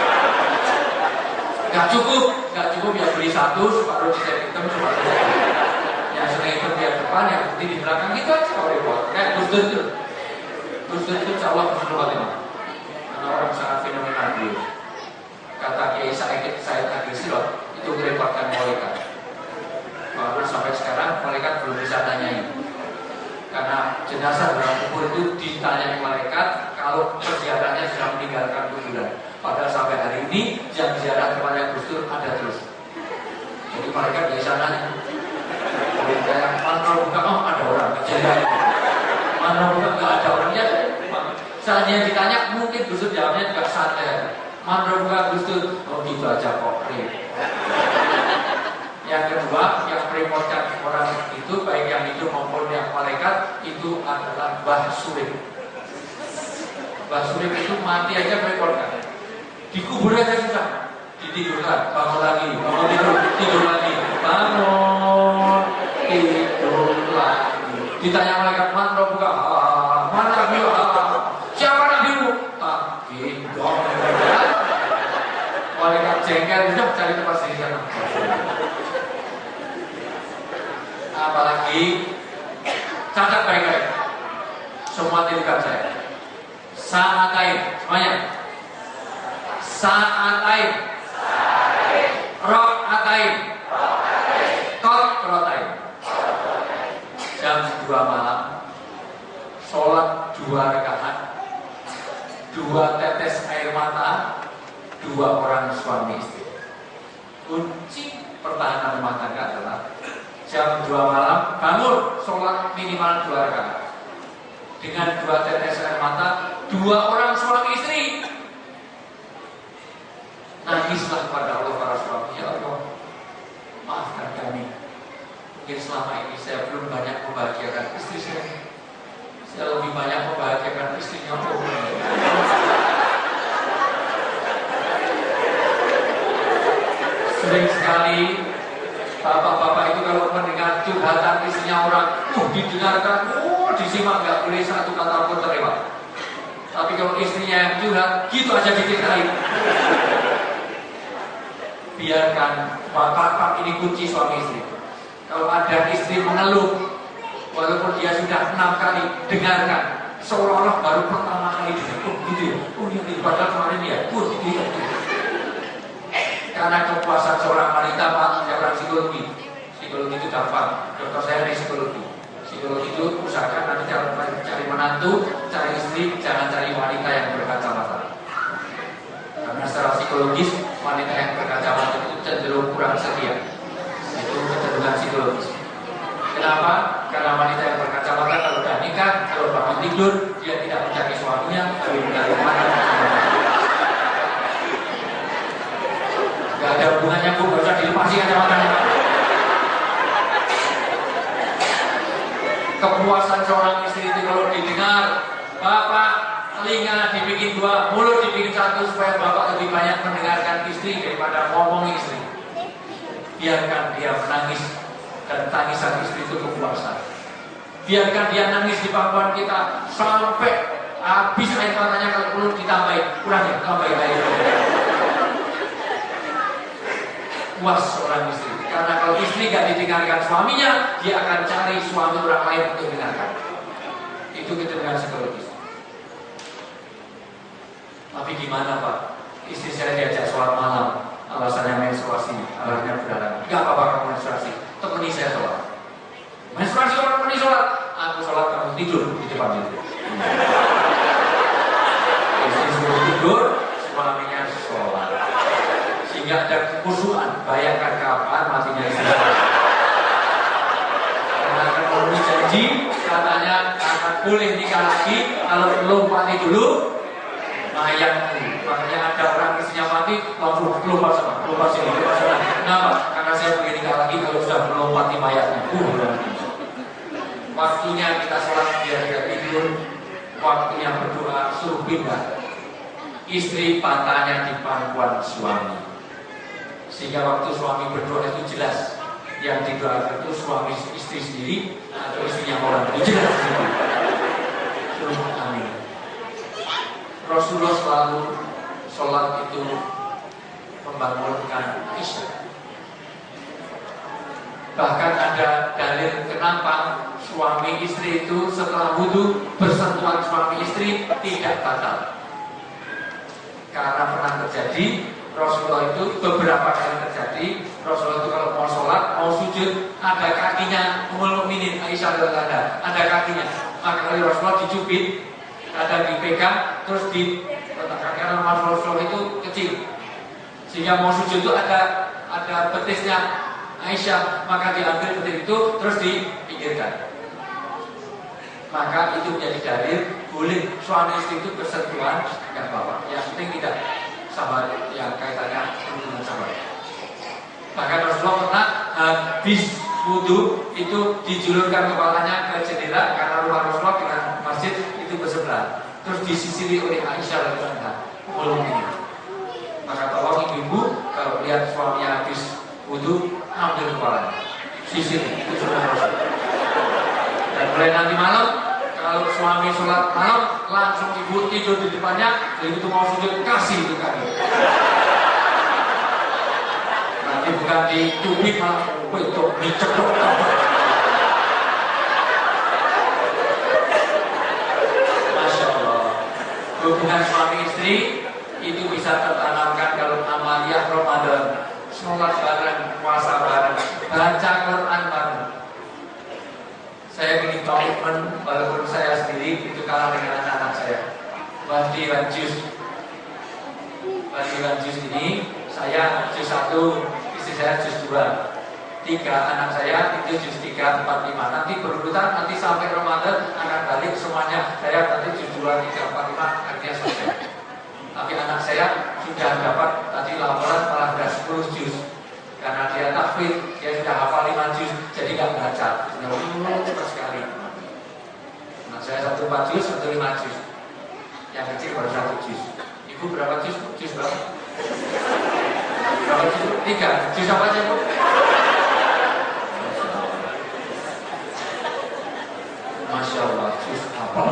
Gak cukup ya beli 1, separuh dicat hitam, separuh dicat putih. Yang senang hitam di depan, yang putih di belakang, itu aja kalau repot. Kayak Gus Dur itu. Gus Dur itu insya Allah Husnul Khotimah. Karena orang sangat fenomenal beliau. Kata Kiai Said Agil Sirot, itu merepotkan malaikat. Karena sampai sekarang malaikat belum bisa tanyain. Karena jenazah dalam kubur itu ditanyai malaikat kalau peziarahnya sudah meninggalkan kuburan. Padahal sampai hari ini yang ziarah kepada Gus Dur ada terus. Jadi malaikat bisa nanya. Mana buka, ada orang. Mana buka, nggak ada orangnya. Saatnya ditanya, mungkin Gus Dur jawabnya juga santai. Mana buka Gus Dur, oh gitu aja kok. Yang kedua, yang merepotkan orang itu, baik yang hidup maupun yang malaikat, itu adalah Mbah Surip. Mbah Surip itu mati aja merepotkan. Dikubur aja susah, ditidurkan, bangun lagi, bangun tidur lagi, bangun tidur lagi. Ditanya malaikat, mana buka? Mana Nabi? Siapa Nabimu? Tak gendong. Malaikat jengkel, udah cari tempat di sana. Apalagi catat baik-baik. Semua tirukan saya. Sa'atain, semuanya. Sa'atain. Rok'atain. Qat'atain. Jam 2 malam, sholat 2 rakaat, 2 tetes air mata, 2 orang suami istri. Kunci pertahanan rumah tangga adalah jam 2 malam bangun, sholat minimal 2 rakaat dengan 2 tetes air mata, 2 orang suami istri. Nangislah kepada Allah para suami, ya Allah, maafkan kami. Mungkin selama ini saya belum banyak membahagiakan istri saya. Saya lebih banyak membahagiakan istrinya Allah. Sering sekali bapak-bapak itu kalau mendengar curhatan istrinya orang, didengarkan, disimak, nggak boleh satu kata pun terlewat. Tapi kalau istrinya yang curhat, gitu aja diceritain. Biarkan bapak ini kunci suami istri. Kalau ada istri mengeluh, walaupun dia sudah 6 kali, dengarkan. Seolah-olah baru pertama kali dengar. Gitu ya. Ini padahal kemarin ya. Gitu ya. Karena kepuasan seorang wanita, Pak, seorang psikologi. Psikologi itu gampang. Dokter saya dari psikologi. Psikologi itu usahakan nanti cari menantu, cari istri, jangan cari wanita yang berkacamata. Karena secara psikologis, wanita yang berkacamata itu cenderung kurang setia. Itu kecenderungan psikologis. Kenapa? Karena wanita yang berkacamata kalau sudah nikah, kalau bangun tidur, dia tidak mencari suaminya, tapi mencari mana. Gak ada hubungannya, Bu, gak usah dilepasi kacamatanya. Kepuasan seorang istri itu kalau didengar, Bapak, telinga dibikin 2, mulut dibikin 1, supaya Bapak lebih banyak mendengarkan istri daripada ngomong istri. Biarkan dia menangis, dan tangisan istri itu kepuasan. Biarkan dia nangis di pangkuan kita sampai habis air matanya, kalau perlu ditambahin, kurang ya, tambahin air. Puas seorang istri, karena kalau istri gak didengarkan suaminya, dia akan cari suami orang lain untuk dengarkan. Itu kecenderungan psikologis. Tapi gimana, Pak? Istri saya diajak sholat malam, alasannya menstruasi, alasannya berdarah. Gak apa-apa kamu menstruasi, temani saya sholat. Menstruasi orang temani sholat, aku sholat kamu tidur di depan itu. Istri suruh tidur, suaminya sholat. Sehingga ada kekhusyuan. Bayangkan kapan matinya istri. Karena akan memenuhi janji, katanya akan boleh nikah lagi kalau belum mati dulu. Mayat, makanya ada orang istrinya mati langsung keluar sana. Kenapa? Karena saya boleh nikah lagi kalau sudah melompati mayatnya. Waktunya kita sholat biar tidak tidur, waktunya berdoa suruh pindah. Istri patahnya di pangkuan suami, sehingga waktu suami berdoa itu jelas yang didoakan itu suami istri sendiri atau istrinya orang itu jelas. Amin. Rasulullah selalu sholat itu membangunkan Aisyah. Bahkan ada dalil kenapa suami istri itu setelah wudhu bersentuhan suami istri tidak batal. Karena pernah terjadi, Rasulullah itu beberapa kali terjadi, Rasulullah itu kalau mau sholat, mau sujud, ada kakinya Ummul Mukminin Aisyah radhiyallahu, ada kakinya. Maka kali Rasulullah dicubit, ada dipegang, terus diletakkan karena Rasulullah itu kecil, sehingga mau sujud itu ada betisnya Aisyah, maka diambil betis itu terus dipinggirkan. Maka itu menjadi dalil boleh suami istri itu bersentuhan, nggak apa-apa. Yang penting tidak sama yang kaitannya hubungan sama. Bahkan Rasulullah pernah habis wudhu itu dijulurkan kepalanya ke jendela karena rumah Rasulullah dengan masjid itu berseberangan. Terus disisiri oleh Aisyah radhiyallahu anha. Maka tolong ibu-ibu kalau lihat suaminya habis wudhu, ambil kepalanya, sisir, itu sunnah Rasul. Dan mulai nanti malam, kalau suami sholat malam, langsung ibu tidur di depannya, begitu mau sujud kasih itu kaki. Nanti bukan dicubit malah, itu dicekok. hubungan suami istri itu bisa tertanamkan kalau amaliyah Ramadan, sholat bareng, puasa bareng, baca Quran bareng. Saya bikin komitmen walaupun saya sendiri itu kalah dengan anak-anak saya. Badiran juz ini saya juz 1, istri saya juz 2, 3 anak saya itu juz 3, 4, 5. Nanti berurutan, nanti sampai Ramadan akan balik semuanya. Saya nanti juz 2, 3, 4, 5 akhirnya selesai. Tapi anak saya sudah dapat tadi laporan malah sudah 10 juz. Karena dia tahfidz, dia sudah hafal 5 juz, jadi nggak baca. Cepat sekali. Anak saya 1 4 juz, 1 5 juz. Yang kecil baru 1 juz. Ibu berapa juz? Juz berapa? Berapa juz? 3. Juz apa aja, Bu? Masya Allah, juz apa?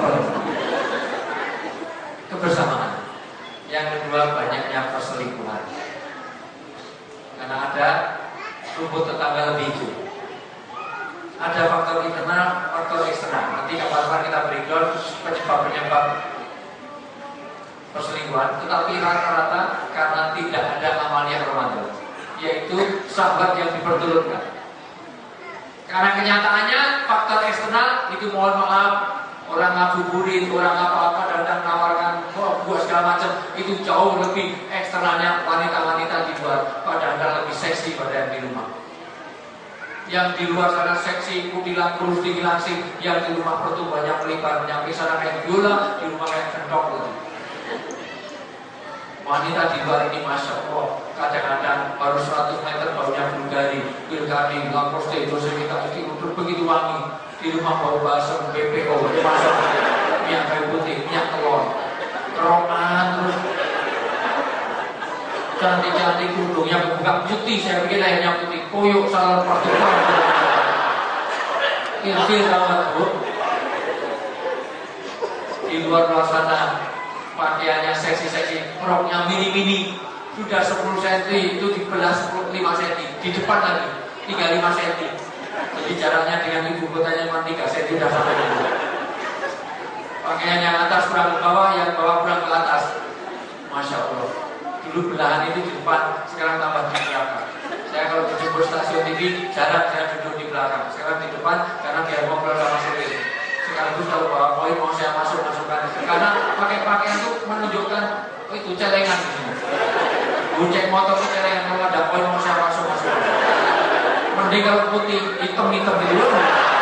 Kebersamaan. Yang kedua, banyaknya perselingkuhan. Karena ada rumput tetangga lebih hijau. Ada faktor internal, faktor eksternal. Nanti kapan-kapan kita breakdown penyebab perselingkuhan. Tetapi rata-rata karena tidak ada amaliyah Ramadan, yaitu sahabat yang diperturunkan. Karena kenyataannya faktor eksternal itu, mohon maaf, orang ngabuburit, orang apa-apa datang menawarkan buah segala macam, itu jauh lebih eksternalnya wanita-wanita di luar, padahal lebih seksi pada yang di rumah. Yang di luar sana seksi, kutilang, kurus, tinggi, langsing. Yang di rumah pertumbuhannya melibar, yang di sana kayak biola, di rumah kayak gendok gitu. Wanita di luar ini Masya Allah, kadang-kadang baru 100 meter baunya Bulgari, Bilgani, Lacoste, dosa kita itu begitu wangi. Di rumah bau basem, BPO, Masya Allah, minyak kayu putih, minyak telur, kerongan terus. Cantik-cantik kerudungnya buka putih, saya pikir lehernya putih, koyok salah partikel. Ilfil banget, Bu. Di luar sana pakaiannya seksi-seksi, roknya mini-mini, sudah 10 cm itu dibelah 5 cm, di depan lagi 35 cm. Jadi jaraknya dengan ibu kotanya cuma 3 cm sudah sampai itu. Pakaian yang atas kurang ke bawah, yang bawah kurang ke atas. Masya Allah. Dulu belahan itu di depan, sekarang tambah di belakang. Saya kalau dijemput stasiun TV, jarang saya duduk di belakang. Sekarang di depan, karena biar ngobrol sama supir. Sekaligus kalau bawa poin mau saya masukkan. Karena pakai pakaian itu menunjukkan itu celengan. Bunceng motor itu celengan, kalau ada poin mau saya masukkan. Mending kalau putih, hitam-hitam di luar.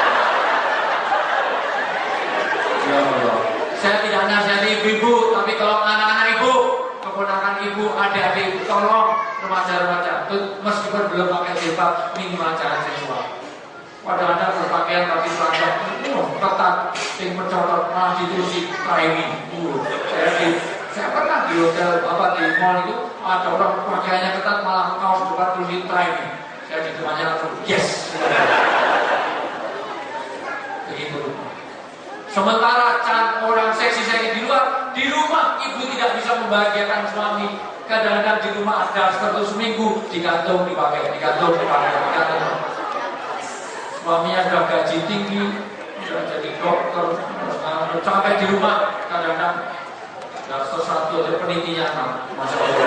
Ya Allah. Saya tidak nasihati ibu-ibu, tapi kalau anak-anak ibu, keponakan ibu, adik-adik, tolong remaja-remaja, meskipun belum pakai jilbab, minimal jangan seksual. Kadang-kadang berpakaian tapi telanjang, ketat, yang mencotot, malah ditulis training. Saya pernah di hotel di mall itu ada orang pakaiannya ketat, malah kaos depan tulis training. Saya di depannya langsung yes. Begitu. Sementara orang seksi-seksi di luar, di rumah ibu tidak bisa membahagiakan suami. Kadang-kadang di rumah ada satu seminggu digantung dipakai. Suaminya sudah gaji tinggi, sudah jadi dokter, sampai di rumah kadang-kadang ada sesuatu ada penelitian, Masya Allah.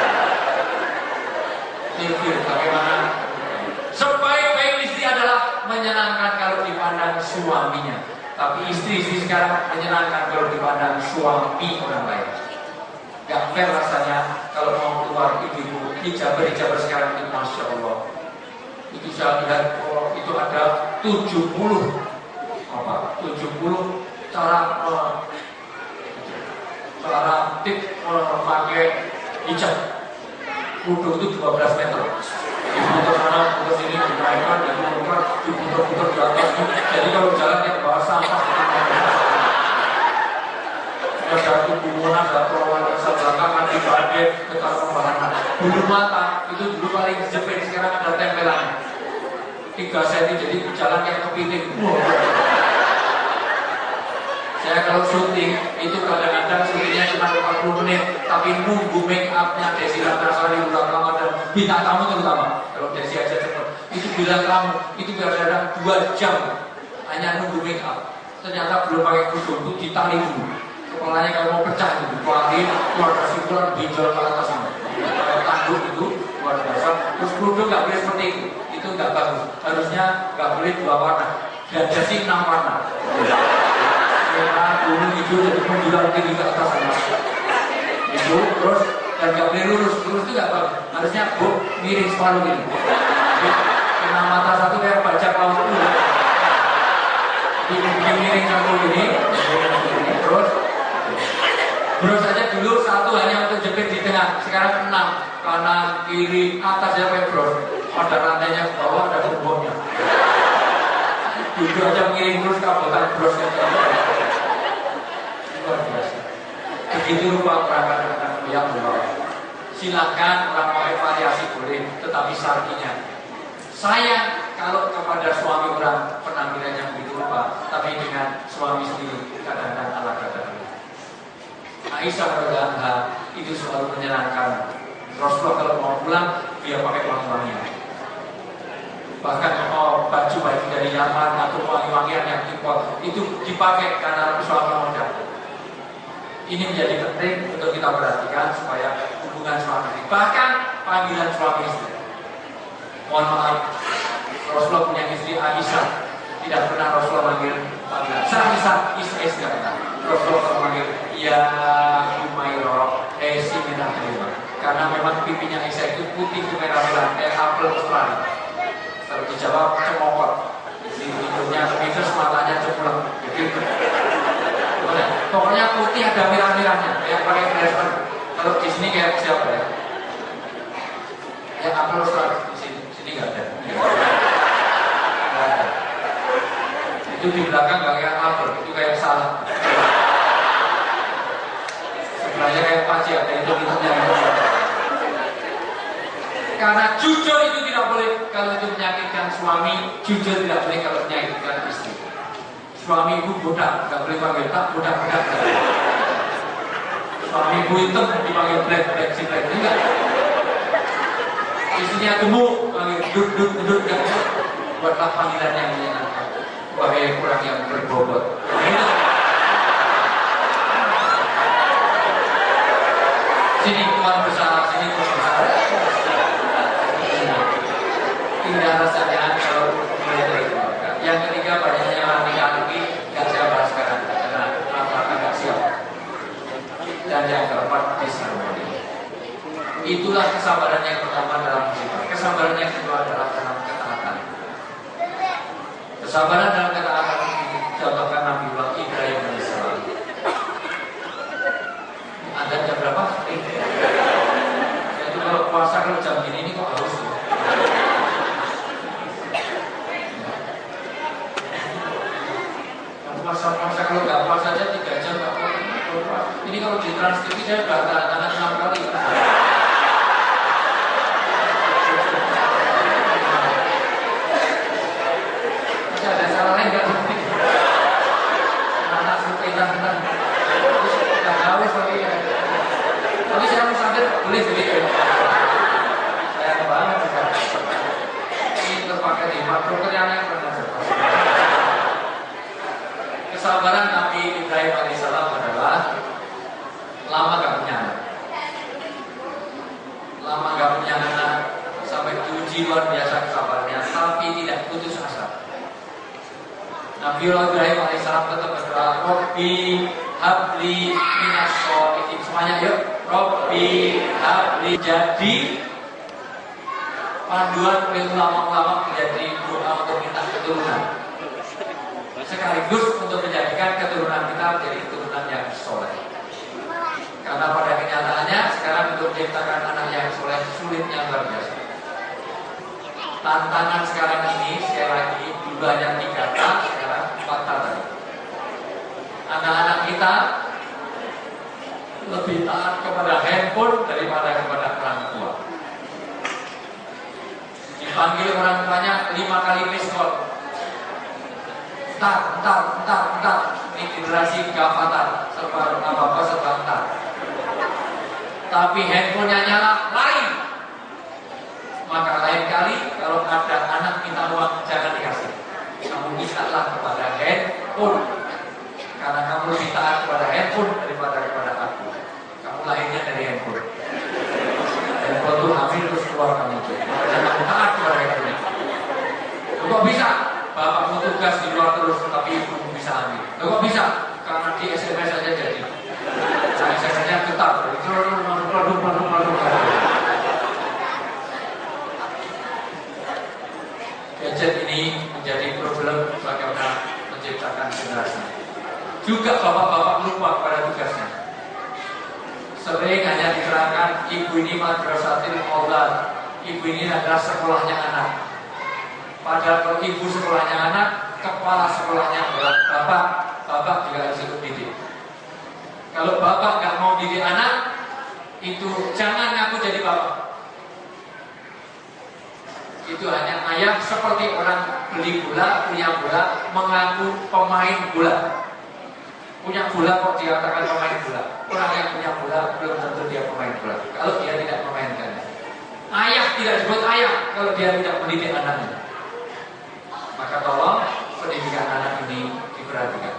Mikir bagaimana sebaik-baik istri adalah menyenangkan kalau dipandang suaminya. Tapi istri sekarang menyenangkan kalau dipandang suami orang lain. Gak fair rasanya kalau mau keluar ibu-ibu hijaber sekarang ini, Masya Allah. Itu saya lihat itu ada 70 cara tip pakai hijab. Kudu itu 12 meter. Diputar sana, putar sini, dinaikkan, diputar di atas. Jadi kalau jalan yang bawa sampah, ada kerumunan, ada perlawanan, belakang, di badai, dekat pembahanan. Bulu mata itu dulu paling jepit, sekarang ada tempelan 3 cm, jadi jalan kayak kepiting. Saya kalau syuting itu kadang-kadang syutingnya cuma 40 menit, tapi nunggu make upnya Desi Ratnasari, ulang Ramadan, bintang tamu terutama. Kalau Desi aja cepet, itu bilang kamu itu kadang-kadang 2 jam hanya nunggu make up. Ternyata belum pakai kerudung itu ditali dulu. kepalanya kalau mau pecah gitu, keluarin keluar kesimpulan benjol ke atas ini, kayak tanduk itu luar biasa. Terus kerudung nggak boleh seperti itu nggak bagus. Harusnya nggak boleh 2 warna, dada sih 6 warna. Merah, kuning, hijau, jadi menjulang tinggi ke atas sama. Itu terus dan nggak boleh lurus itu nggak bagus. Harusnya miring selalu gini. Kena mata satu kayak bajak laut itu. Bikin miring satu gini, terus aja dulu satu hanya untuk jepit di tengah, sekarang 6 kanan kiri atas ya kayak bros, ada rantainya ke bawah, ada gemboknya. Duduk aja miring terus kabotan bros luar biasa. Begitu rupa perangkat yang berlaku. Silakan orang mau variasi boleh, tetapi sarkinya. Sayang kalau kepada suami orang penampilannya begitu rupa, tapi dengan suami sendiri kadang-kadang ala kadang. Aisyah radhiyallahu itu selalu menyenangkan. Rasulullah kalau mau pulang dia pakai wangi-wangian. Bahkan baju-baju dari Yaman atau wangi-wangian yang impor itu dipakai karena suami mau datang. Ini menjadi penting untuk kita perhatikan supaya hubungan suami istri, bahkan panggilan suami istri. Mohon maaf, Rasulullah punya istri Aisyah, tidak pernah Rasulullah manggil panggilan Aisyah, istri tidak pernah. Rasulullah kalau manggil ya Umairah, si merah merah, karena memang pipinya Aisyah itu putih kemerah-merah kayak apel Australia. Kalau dijawab cemokot, di hidungnya minus, matanya ceplok, begitu. Pokoknya putih ada merah-merahnya, kayak pakai blazer. Kalau di sini kayak siapa ya? Ya apel Australia. Nggak ada. Itu di belakang nggak kayak apel, itu kayak salad. Sebenarnya kayak paci ada itu hidupnya. Karena jujur itu tidak boleh kalau itu menyakitkan suami, jujur tidak boleh kalau menyakitkan istri. Suami ibu bodak, nggak boleh panggil tak bodak-bodak. Suami ibu hitam dipanggil black si black enggak. Istrinya gemuk, panggil duduk, dan buatlah panggilan yang menyenangkan. Wahai kurang yang berbobot. Sini tuan besar, sini tuan besar. Tidak rasanya kalau mulai dari keluarga. Yang ketiga banyaknya orang laki-laki, nggak saya bahas sekarang karena apa nggak siap. Dan yang keempat disharmoni. Itulah kesabaran yang pertama dalam musibah. Kesabaran yang kedua adalah dalam ketaatan. Kesabaran dalam ketaatan dicontohkan Nabiullah Ibrahim alaihissalam. Ada jam berapa? Itu kalau puasa kalau jam ini kok haus ya? Puasa kalau nggak puasa aja 3 jam nggak puasa. Ini kalau di Trans TV saya udah tanda tangan 6 kali. Ada salah lain nggak? Anak suka tenang. Terus udah haus lagi ya. Tapi saya mau sadar boleh sedikit. Sayang banget juga. Ini terpakai di makro yang pernah saya. Kesabaran Nabi Ibrahim alaihissalam adalah lama gak punya anak. Lama gak punya anak sampai diuji luar biasa kesabarannya, tapi tidak putus asa. Nabi Ibrahim alaihissalam tetap berdoa, Robbi habli minas sholihin. Semuanya yuk, Robbi habli. Jadi panduan ulama-ulama menjadi doa untuk minta keturunan, sekaligus untuk menjadikan keturunan kita menjadi keturunan yang soleh. Karena pada kenyataannya sekarang untuk menciptakan anak yang soleh sulitnya luar biasa. Tantangan sekarang ini sekali lagi dulu hanya 3 tak, sekarang 4 tak tadi. Anak-anak kita lebih taat kepada handphone daripada kepada orang tua. Dipanggil orang tuanya 5 kali miss call. Entar. Ini generasi gavatar, serba apa-apa serba entar. Tapi handphonenya nyala, lari. Maka lain kali kalau ada anak minta uang jangan dikasih. Kamu mintalah kepada handphone. karena kamu lebih taat kepada handphone daripada kepada aku. Kamu lahirnya dari handphone. Handphone itu hamil terus keluar kamu itu. Makanya kamu taat kepada handphone. Kok bisa? Bapakmu tugas di luar terus, tapi ibumu bisa hamil. Kok bisa? Karena di SMS saja jadi. Saya SMS-nya tetap. Produk. Gadget ini menjadi problem bagaimana menciptakan generasi. Juga bapak-bapak lupa pada tugasnya. Sering hanya diterangkan ibu ini madrasatil aulad, ibu ini adalah sekolahnya anak. Padahal kalau ibu sekolahnya anak, kepala sekolahnya adalah bapak. Bapak juga harus ikut didik. Kalau bapak nggak mau didik anak, itu jangan ngaku jadi bapak. Itu hanya ayat seperti orang beli bola, punya bola, mengaku pemain bola. Punya bola kok dikatakan pemain bola. Orang yang punya bola belum tentu dia pemain bola kalau dia tidak memainkannya. Ayah tidak disebut ayah kalau dia tidak mendidik anaknya. Maka tolong pendidikan anak ini diperhatikan.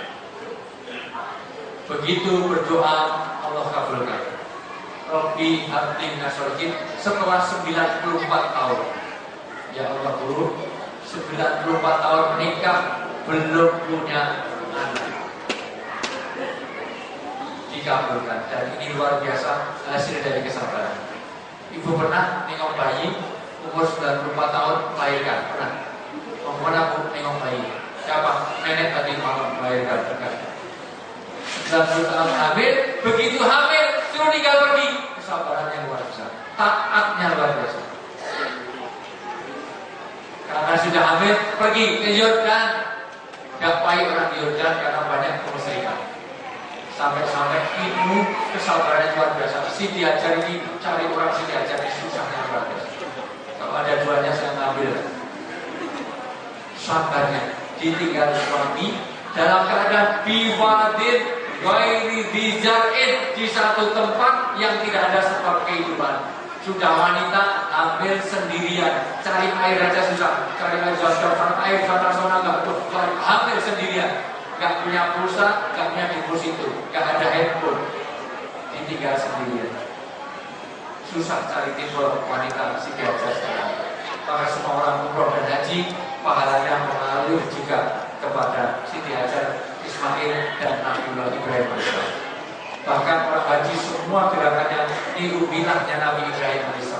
Begitu berdoa Allah kabulkan. Robbi habli minasolihin setelah 94 tahun. Ya Allah guru, 94 tahun menikah belum punya anak. Dikabulkan, dan ini luar biasa hasil dari kesabaran. Ibu pernah nengok bayi umur 94 tahun melahirkan, pernah? Mana aku nengok bayi? Siapa? Nenek tadi malam melahirkan, bukan? 90 tahun hamil, begitu hamil suruh tinggal pergi. Kesabarannya luar biasa, taatnya luar biasa. Karena sudah hamil, pergi ke Yordan. Dakwai orang di Yordan karena banyak kemusyrikan. Sampai-sampai ibu kesabarannya luar biasa. Si diajar ini, cari orang si diajar ini susahnya luar biasa. Kalau ada duanya saya ngambil. Sabarnya, ditinggal suami dalam keadaan biwadin ghairi dzar'in, di satu tempat yang tidak ada sebab kehidupan. Sudah wanita hamil sendirian, cari air aja susah, cari air susah, air sana nggak tuh, hamil sendirian, nggak punya pulsa, nggak punya deposito, nggak ada handphone, ditinggal sendirian. Susah cari tipe wanita si biasa sekarang. Maka semua orang umroh dan haji pahalanya mengalir juga kepada Siti Hajar Ismail dan Nabiullah Ibrahim AS. Bahkan orang haji semua gerakannya niru milahnya Nabi Ibrahim AS.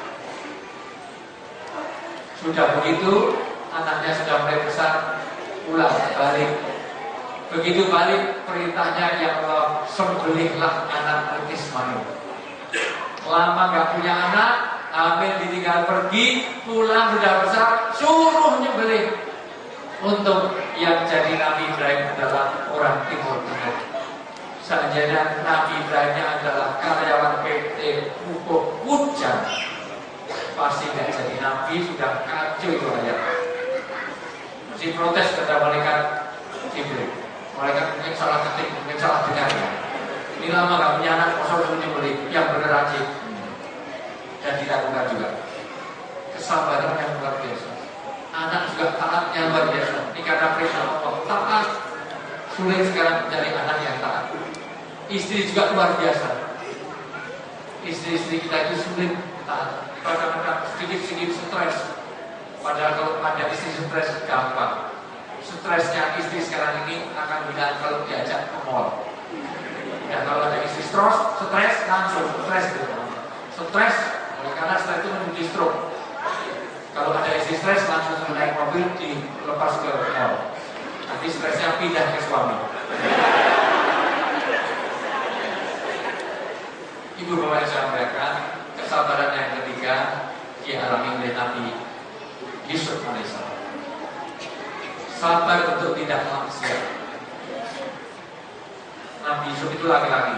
Sudah begitu, anaknya sudah mulai besar, pulang balik. Begitu balik, perintahnya ya Allah, sembelihlah anak Ismail. Lama gak punya anak, hamil ditinggal pergi, pulang sudah besar, suruh nyembelih. Untuk yang jadi Nabi Ibrahim adalah orang Timur Tengah. Seandainya Nabi Ibrahimnya adalah karyawan PT Pupuk Hujan, pasti tidak jadi Nabi, sudah kacau itu ayat. Si protes kepada malaikat Jibril. Malaikat mungkin salah ketik, mungkin salah dengar. Ini lama gak punya anak, kosong punya beli yang benar aja. Dan dilakukan juga. Kesabaran yang luar biasa. Anak juga taat yang luar biasa. Ini karena perintah Allah. Taat. Sulit sekarang mencari anak yang taat. Istri juga luar biasa. Istri-istri kita itu sulit taat. Kadang-kadang sedikit-sedikit stres. Padahal kalau ada istri stres gampang. Stresnya istri sekarang ini akan bilang kalau diajak ke mall. Dan kalau ada istri stres langsung stres gitu. Stres karena stres itu menjadi stroke. Kalau ada istri stres langsung naik mobil dilepas ke mall. Nanti stresnya pindah ke suami. Ibu bapak yang saya muliakan, kesabaran yang ketiga dialami oleh Nabi Yusuf alaihissalam. Sabar untuk tidak maksiat. Nabi Yusuf itu laki-laki.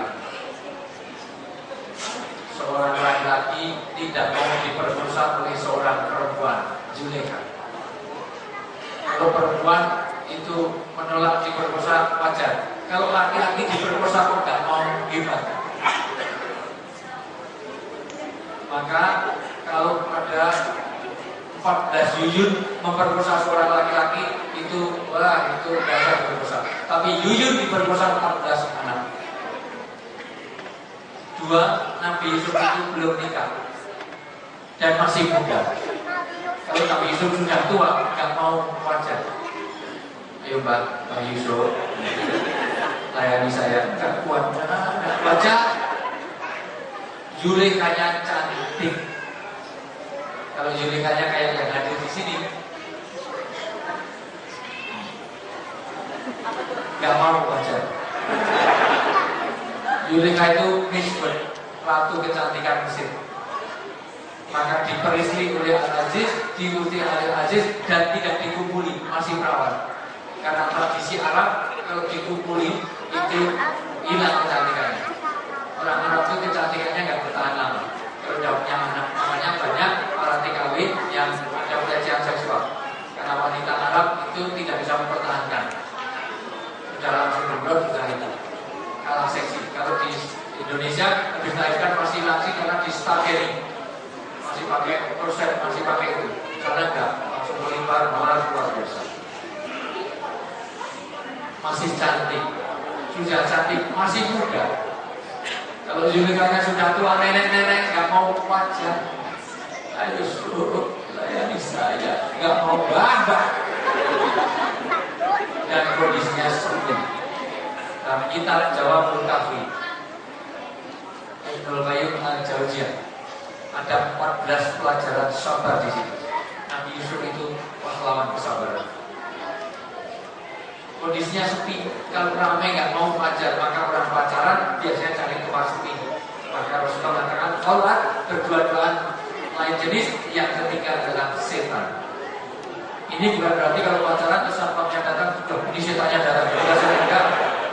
Seorang laki-laki tidak mau diperkosa oleh seorang perempuan, Zulaikha. Kalau perempuan itu menolak diperkosa wajar. Kalau laki-laki diperkosa kok nggak mau, hebat. Maka kalau ada 14 yuyun memperkosa seorang laki-laki itu, wah itu dasar berkosa. Tapi yuyun diperkosa 14 anak. 2, Nabi Yusuf itu belum nikah dan masih muda. Kalau Nabi Yusuf sudah tua, nggak mau wajar. Ayo Mbak Yusuf, layani saya, nggak kuat. Baca, Yulekanya cantik. Kalau Yulekanya kayak yang hadir di sini, nggak mau wajar. Yuleka itu Misbet, ratu kecantikan Mesir. Maka diperistri oleh Al-Aziz, diikuti oleh Al-Aziz dan tidak dikumpuli, masih perawan. Karena tradisi Arab kalau dikumpuli itu hilang kecantikannya. Orang Arab itu kecantikannya nggak bertahan lama. Kalau udah punya anak, makanya banyak para TKW yang ada pelecehan seksual. Karena wanita Arab itu tidak bisa mempertahankan. Sudah langsung berbuat sudah itu. Kalah seksi. Kalau di Indonesia habis melahirkan masih langsing karena di stagering, masih pakai korset, masih pakai itu. Karena enggak langsung melimpar malah luar biasa. Masih cantik, sudah cantik, masih muda. Kalau Yulekanya sudah tua, nenek-nenek nggak mau wajah. Ayo suruh layani saya, nggak mau babak. Dan kondisinya seperti dalam kitab Jawabul Kafi Ibnul Qayyim Al-Jauziyah ada 14 pelajaran sabar di situ. Nabi Yusuf itu pahlawan kesabaran. Kondisinya sepi, kalau ramai nggak mau pacar, maka orang pacaran biasanya cari tempat sepi. Maka Rasulullah mengatakan kholat berdua-duaan lain jenis, yang ketiga adalah setan. Ini bukan berarti kalau pacaran terus satpamnya datang, ini setannya datang. Enggak.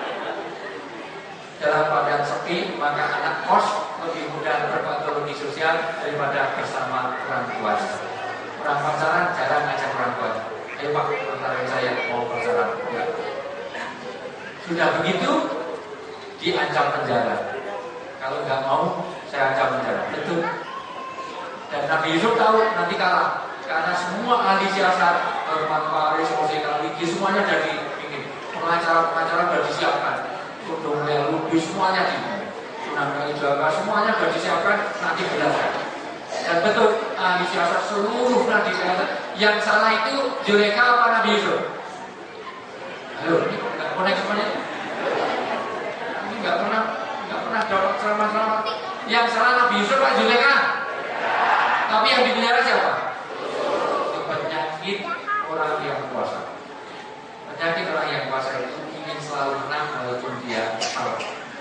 Dalam keadaan sepi, maka anak kos lebih mudah berpatologi sosial daripada bersama orang tua. Orang pacaran jarang ngajak orang tua. Ayo Pak, antara saya mau pacaran. Ya. Sudah begitu, diancam penjara. Kalau nggak mau, saya ancam penjara. Betul. Dan Nabi Yusuf tahu nanti kalah. Karena semua ahli siasat, Herman Paris, Jose Kaliki, semuanya dari ini. Pengacara-pengacara sudah disiapkan. Tudung Lubi semuanya di Sunan Kalijaga semuanya sudah disiapkan, nanti belajar. Dan betul ahli siasat seluruh nanti siasat yang salah itu Yuleka apa Nabi Yusuf? Halo, ini nggak konek semuanya. Ini nggak pernah dapat ceramah-ceramah. Yang salah Nabi Yusuf Pak Yuleka. Tapi yang dipenjara siapa? Penyakit orang yang puasa. Penyakit orang yang puasa itu ingin selalu menang walaupun dia salah.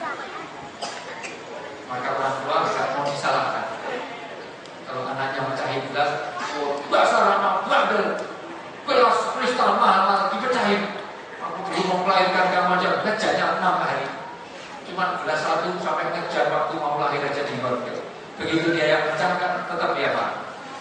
Maka orang tua tidak mau disalahkan. Kalau anaknya mecahin gelas, dasar anak bandel, gelas kristal mahal dipecahin. Aku dulu mau melahirkan kamu aja ngejarnya 6 hari. Cuma gelas 1 sampai ngejar waktu mau lahir aja di bawah. Begitu dia yang pecahkan, tetap dia Pak.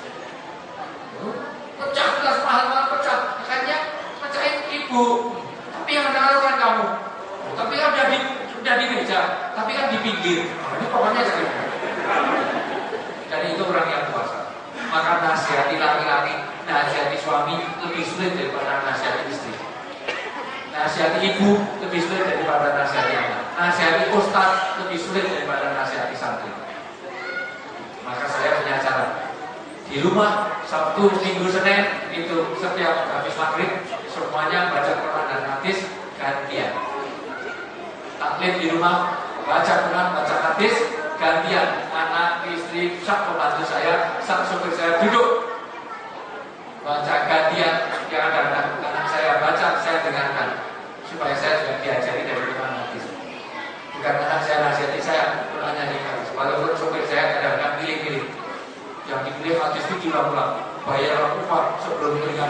Pecah gelas mahal-mahal pecah, makanya pecahin ibu. Tapi yang naruh kan kamu. Tapi kan udah di meja, tapi kan di pinggir. Ini pokoknya jadi. Dan itu orang yang puasa. Maka nasihati laki-laki, nasihati suami lebih sulit daripada nasihati istri. Nasihati ibu lebih sulit daripada nasihati anak. Nasihati ustaz lebih sulit daripada nasihati santri. Maka saya punya cara. Di rumah Sabtu, Minggu, Senin itu setiap habis maghrib semuanya baca Quran dan hadis gantian. Taklim di rumah baca Quran, baca hadis gantian. Anak, istri, sak pembantu saya, sak sopir saya duduk baca gantian. Yang ada anak saya baca, saya dengarkan supaya saya juga diajari dari Quran hadis. Bukan anak saya nasihati saya Qurannya di hadis. Walaupun sopir saya kadang-kadang pilih-pilih. Yang dipilih hadis itu diulang-ulang. Bayar upah sebelum dengan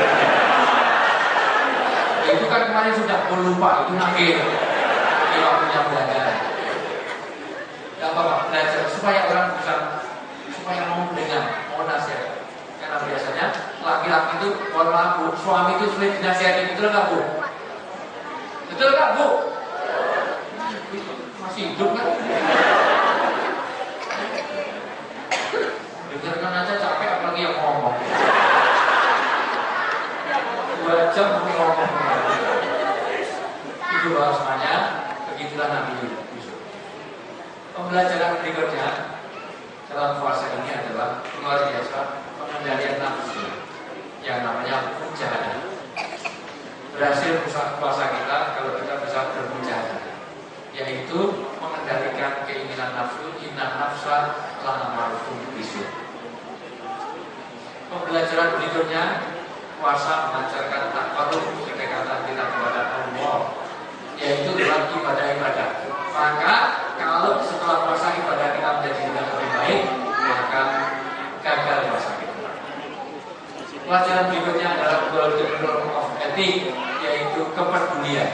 itu kan kemarin sudah lupa, itu nagih. Ini waktunya belajar. Gak apa-apa, belajar supaya orang bisa, supaya mau mendengar, mau nasihat. Karena biasanya laki-laki itu, mohon maaf Bu, suami itu sulit dinasihati, betul nggak Bu? Betul nggak Bu? Masih hidup kan? Dengarkan aja capek, apalagi yang ngomong. 2 jam ngomong. Itu bahasanya, begitulah Nabi Yusuf. Pembelajaran berikutnya dalam puasa ini adalah luar biasa pengendalian nafsu yang namanya mujahadah. Berhasil rusak puasa kita kalau kita bisa bermujahadah, yaitu mengendalikan keinginan nafsu. Inna nafsa la'amartum bisu. Pembelajaran berikutnya, puasa melancarkan takarruf kedekatan kita kepada Allah, yaitu dalam ibadah-ibadah. Maka kalau setelah puasa ibadah kita menjadi lebih baik, maka gagal puasa kita. Pelajaran berikutnya adalah norm of ethics, yaitu kepedulian.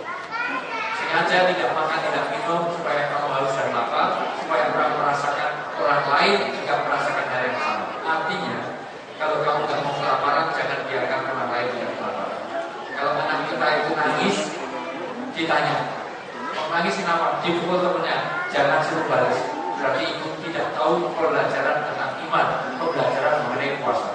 Sengaja tidak makan, tidak minum supaya kamu haus dan lapar, supaya kamu merasakan orang lain juga merasakan hal yang sama. Artinya, kalau kamu tidak mau kelaparan, jangan biarkan orang lain tidak kelaparan. Kalau anak kita itu nangis, ditanya, nangis kenapa? Dipukul temennya, jangan suruh balas. Berarti itu tidak tahu pelajaran tentang iman, pembelajaran mengenai puasa.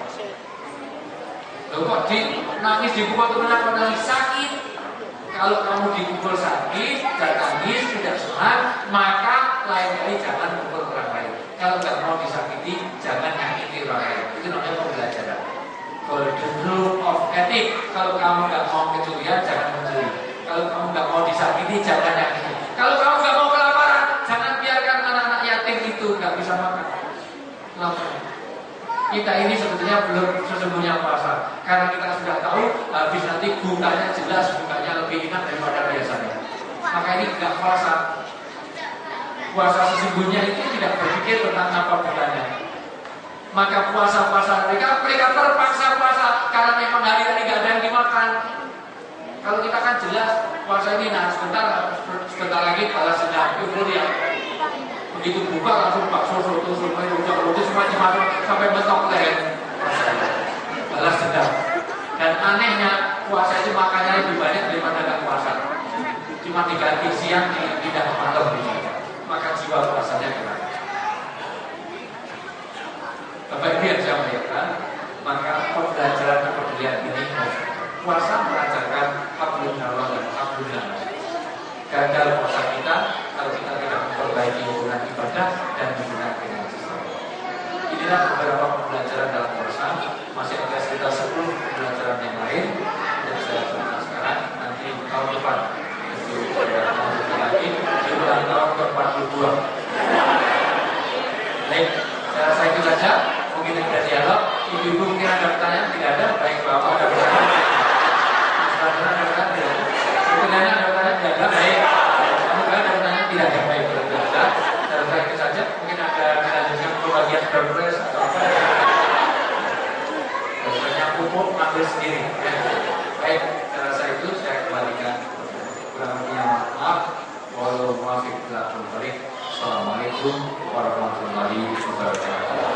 Loh kok nangis dipukul temennya, kok nangis sakit? Kalau kamu dipukul sakit dan nangis tidak semangat, maka lain kali jangan pukul orang lain. Kalau nggak mau disakiti, jangan nyakiti orang lain. Itu namanya pembelajaran. Golden rule of ethics. Kalau kamu nggak mau kecurian, jangan mencuri. Kalau kamu nggak mau disakiti, jangan nyakiti. Kalau kamu nggak mau kelaparan, jangan biarkan anak-anak yatim itu nggak bisa makan. Lapar. Kita ini sebetulnya belum sesungguhnya puasa, karena kita sudah tahu habis nanti bukanya jelas, bukanya lebih enak daripada biasanya. Maka ini nggak puasa. Puasa sesungguhnya itu tidak berpikir tentang apa bukanya. Maka puasa-puasa mereka terpaksa puasa karena memang hari-hari nggak ada yang dimakan. Kalau kita kan jelas puasa ini, nah sebentar lagi balas dendam euforia. Begitu buka langsung bakso, soto, somai, rujak, roti semacam sampai mentok leher. Balas dendam. Dan anehnya puasa itu makannya lebih banyak daripada nggak puasa. Cuma diganti siang, tidak malam saja. Maka jiwa puasanya kurang. Bapak Ibu yang saya muliakan, maka pembelajaran kepedulian ini puasa melancarkan hablum minallah dan hablum minannas. Gagal puasa kita kalau kita tidak memperbaiki hubungan ibadah dan hubungan dengan sesama. Inilah beberapa pembelajaran dalam puasa. Masih ada sekitar 10 pembelajaran yang lain yang saya berikan sekarang. Nanti tahun depan itu lagi di bulan tahun ke-42. Baik, saya rasa itu saja. Mungkin ada dialog. Ibu-ibu mungkin ada pertanyaan? Tidak ada. Baik, Bapak ada pertanyaan? Ada pertanyaan? Sebenarnya ada pertanyaan? Tidak ada. Baik. Semoga ada pertanyaan? Tidak ada. Baik, berarti ada. Saya rasa itu saja. Mungkin ada dilanjutkan pembagian berpres atau apa? Biasanya pupuk ambil sendiri. Baik, saya rasa itu saya kembalikan. Kurang lebihnya maaf. Walau muafiq bila Assalamualaikum warahmatullahi wabarakatuh.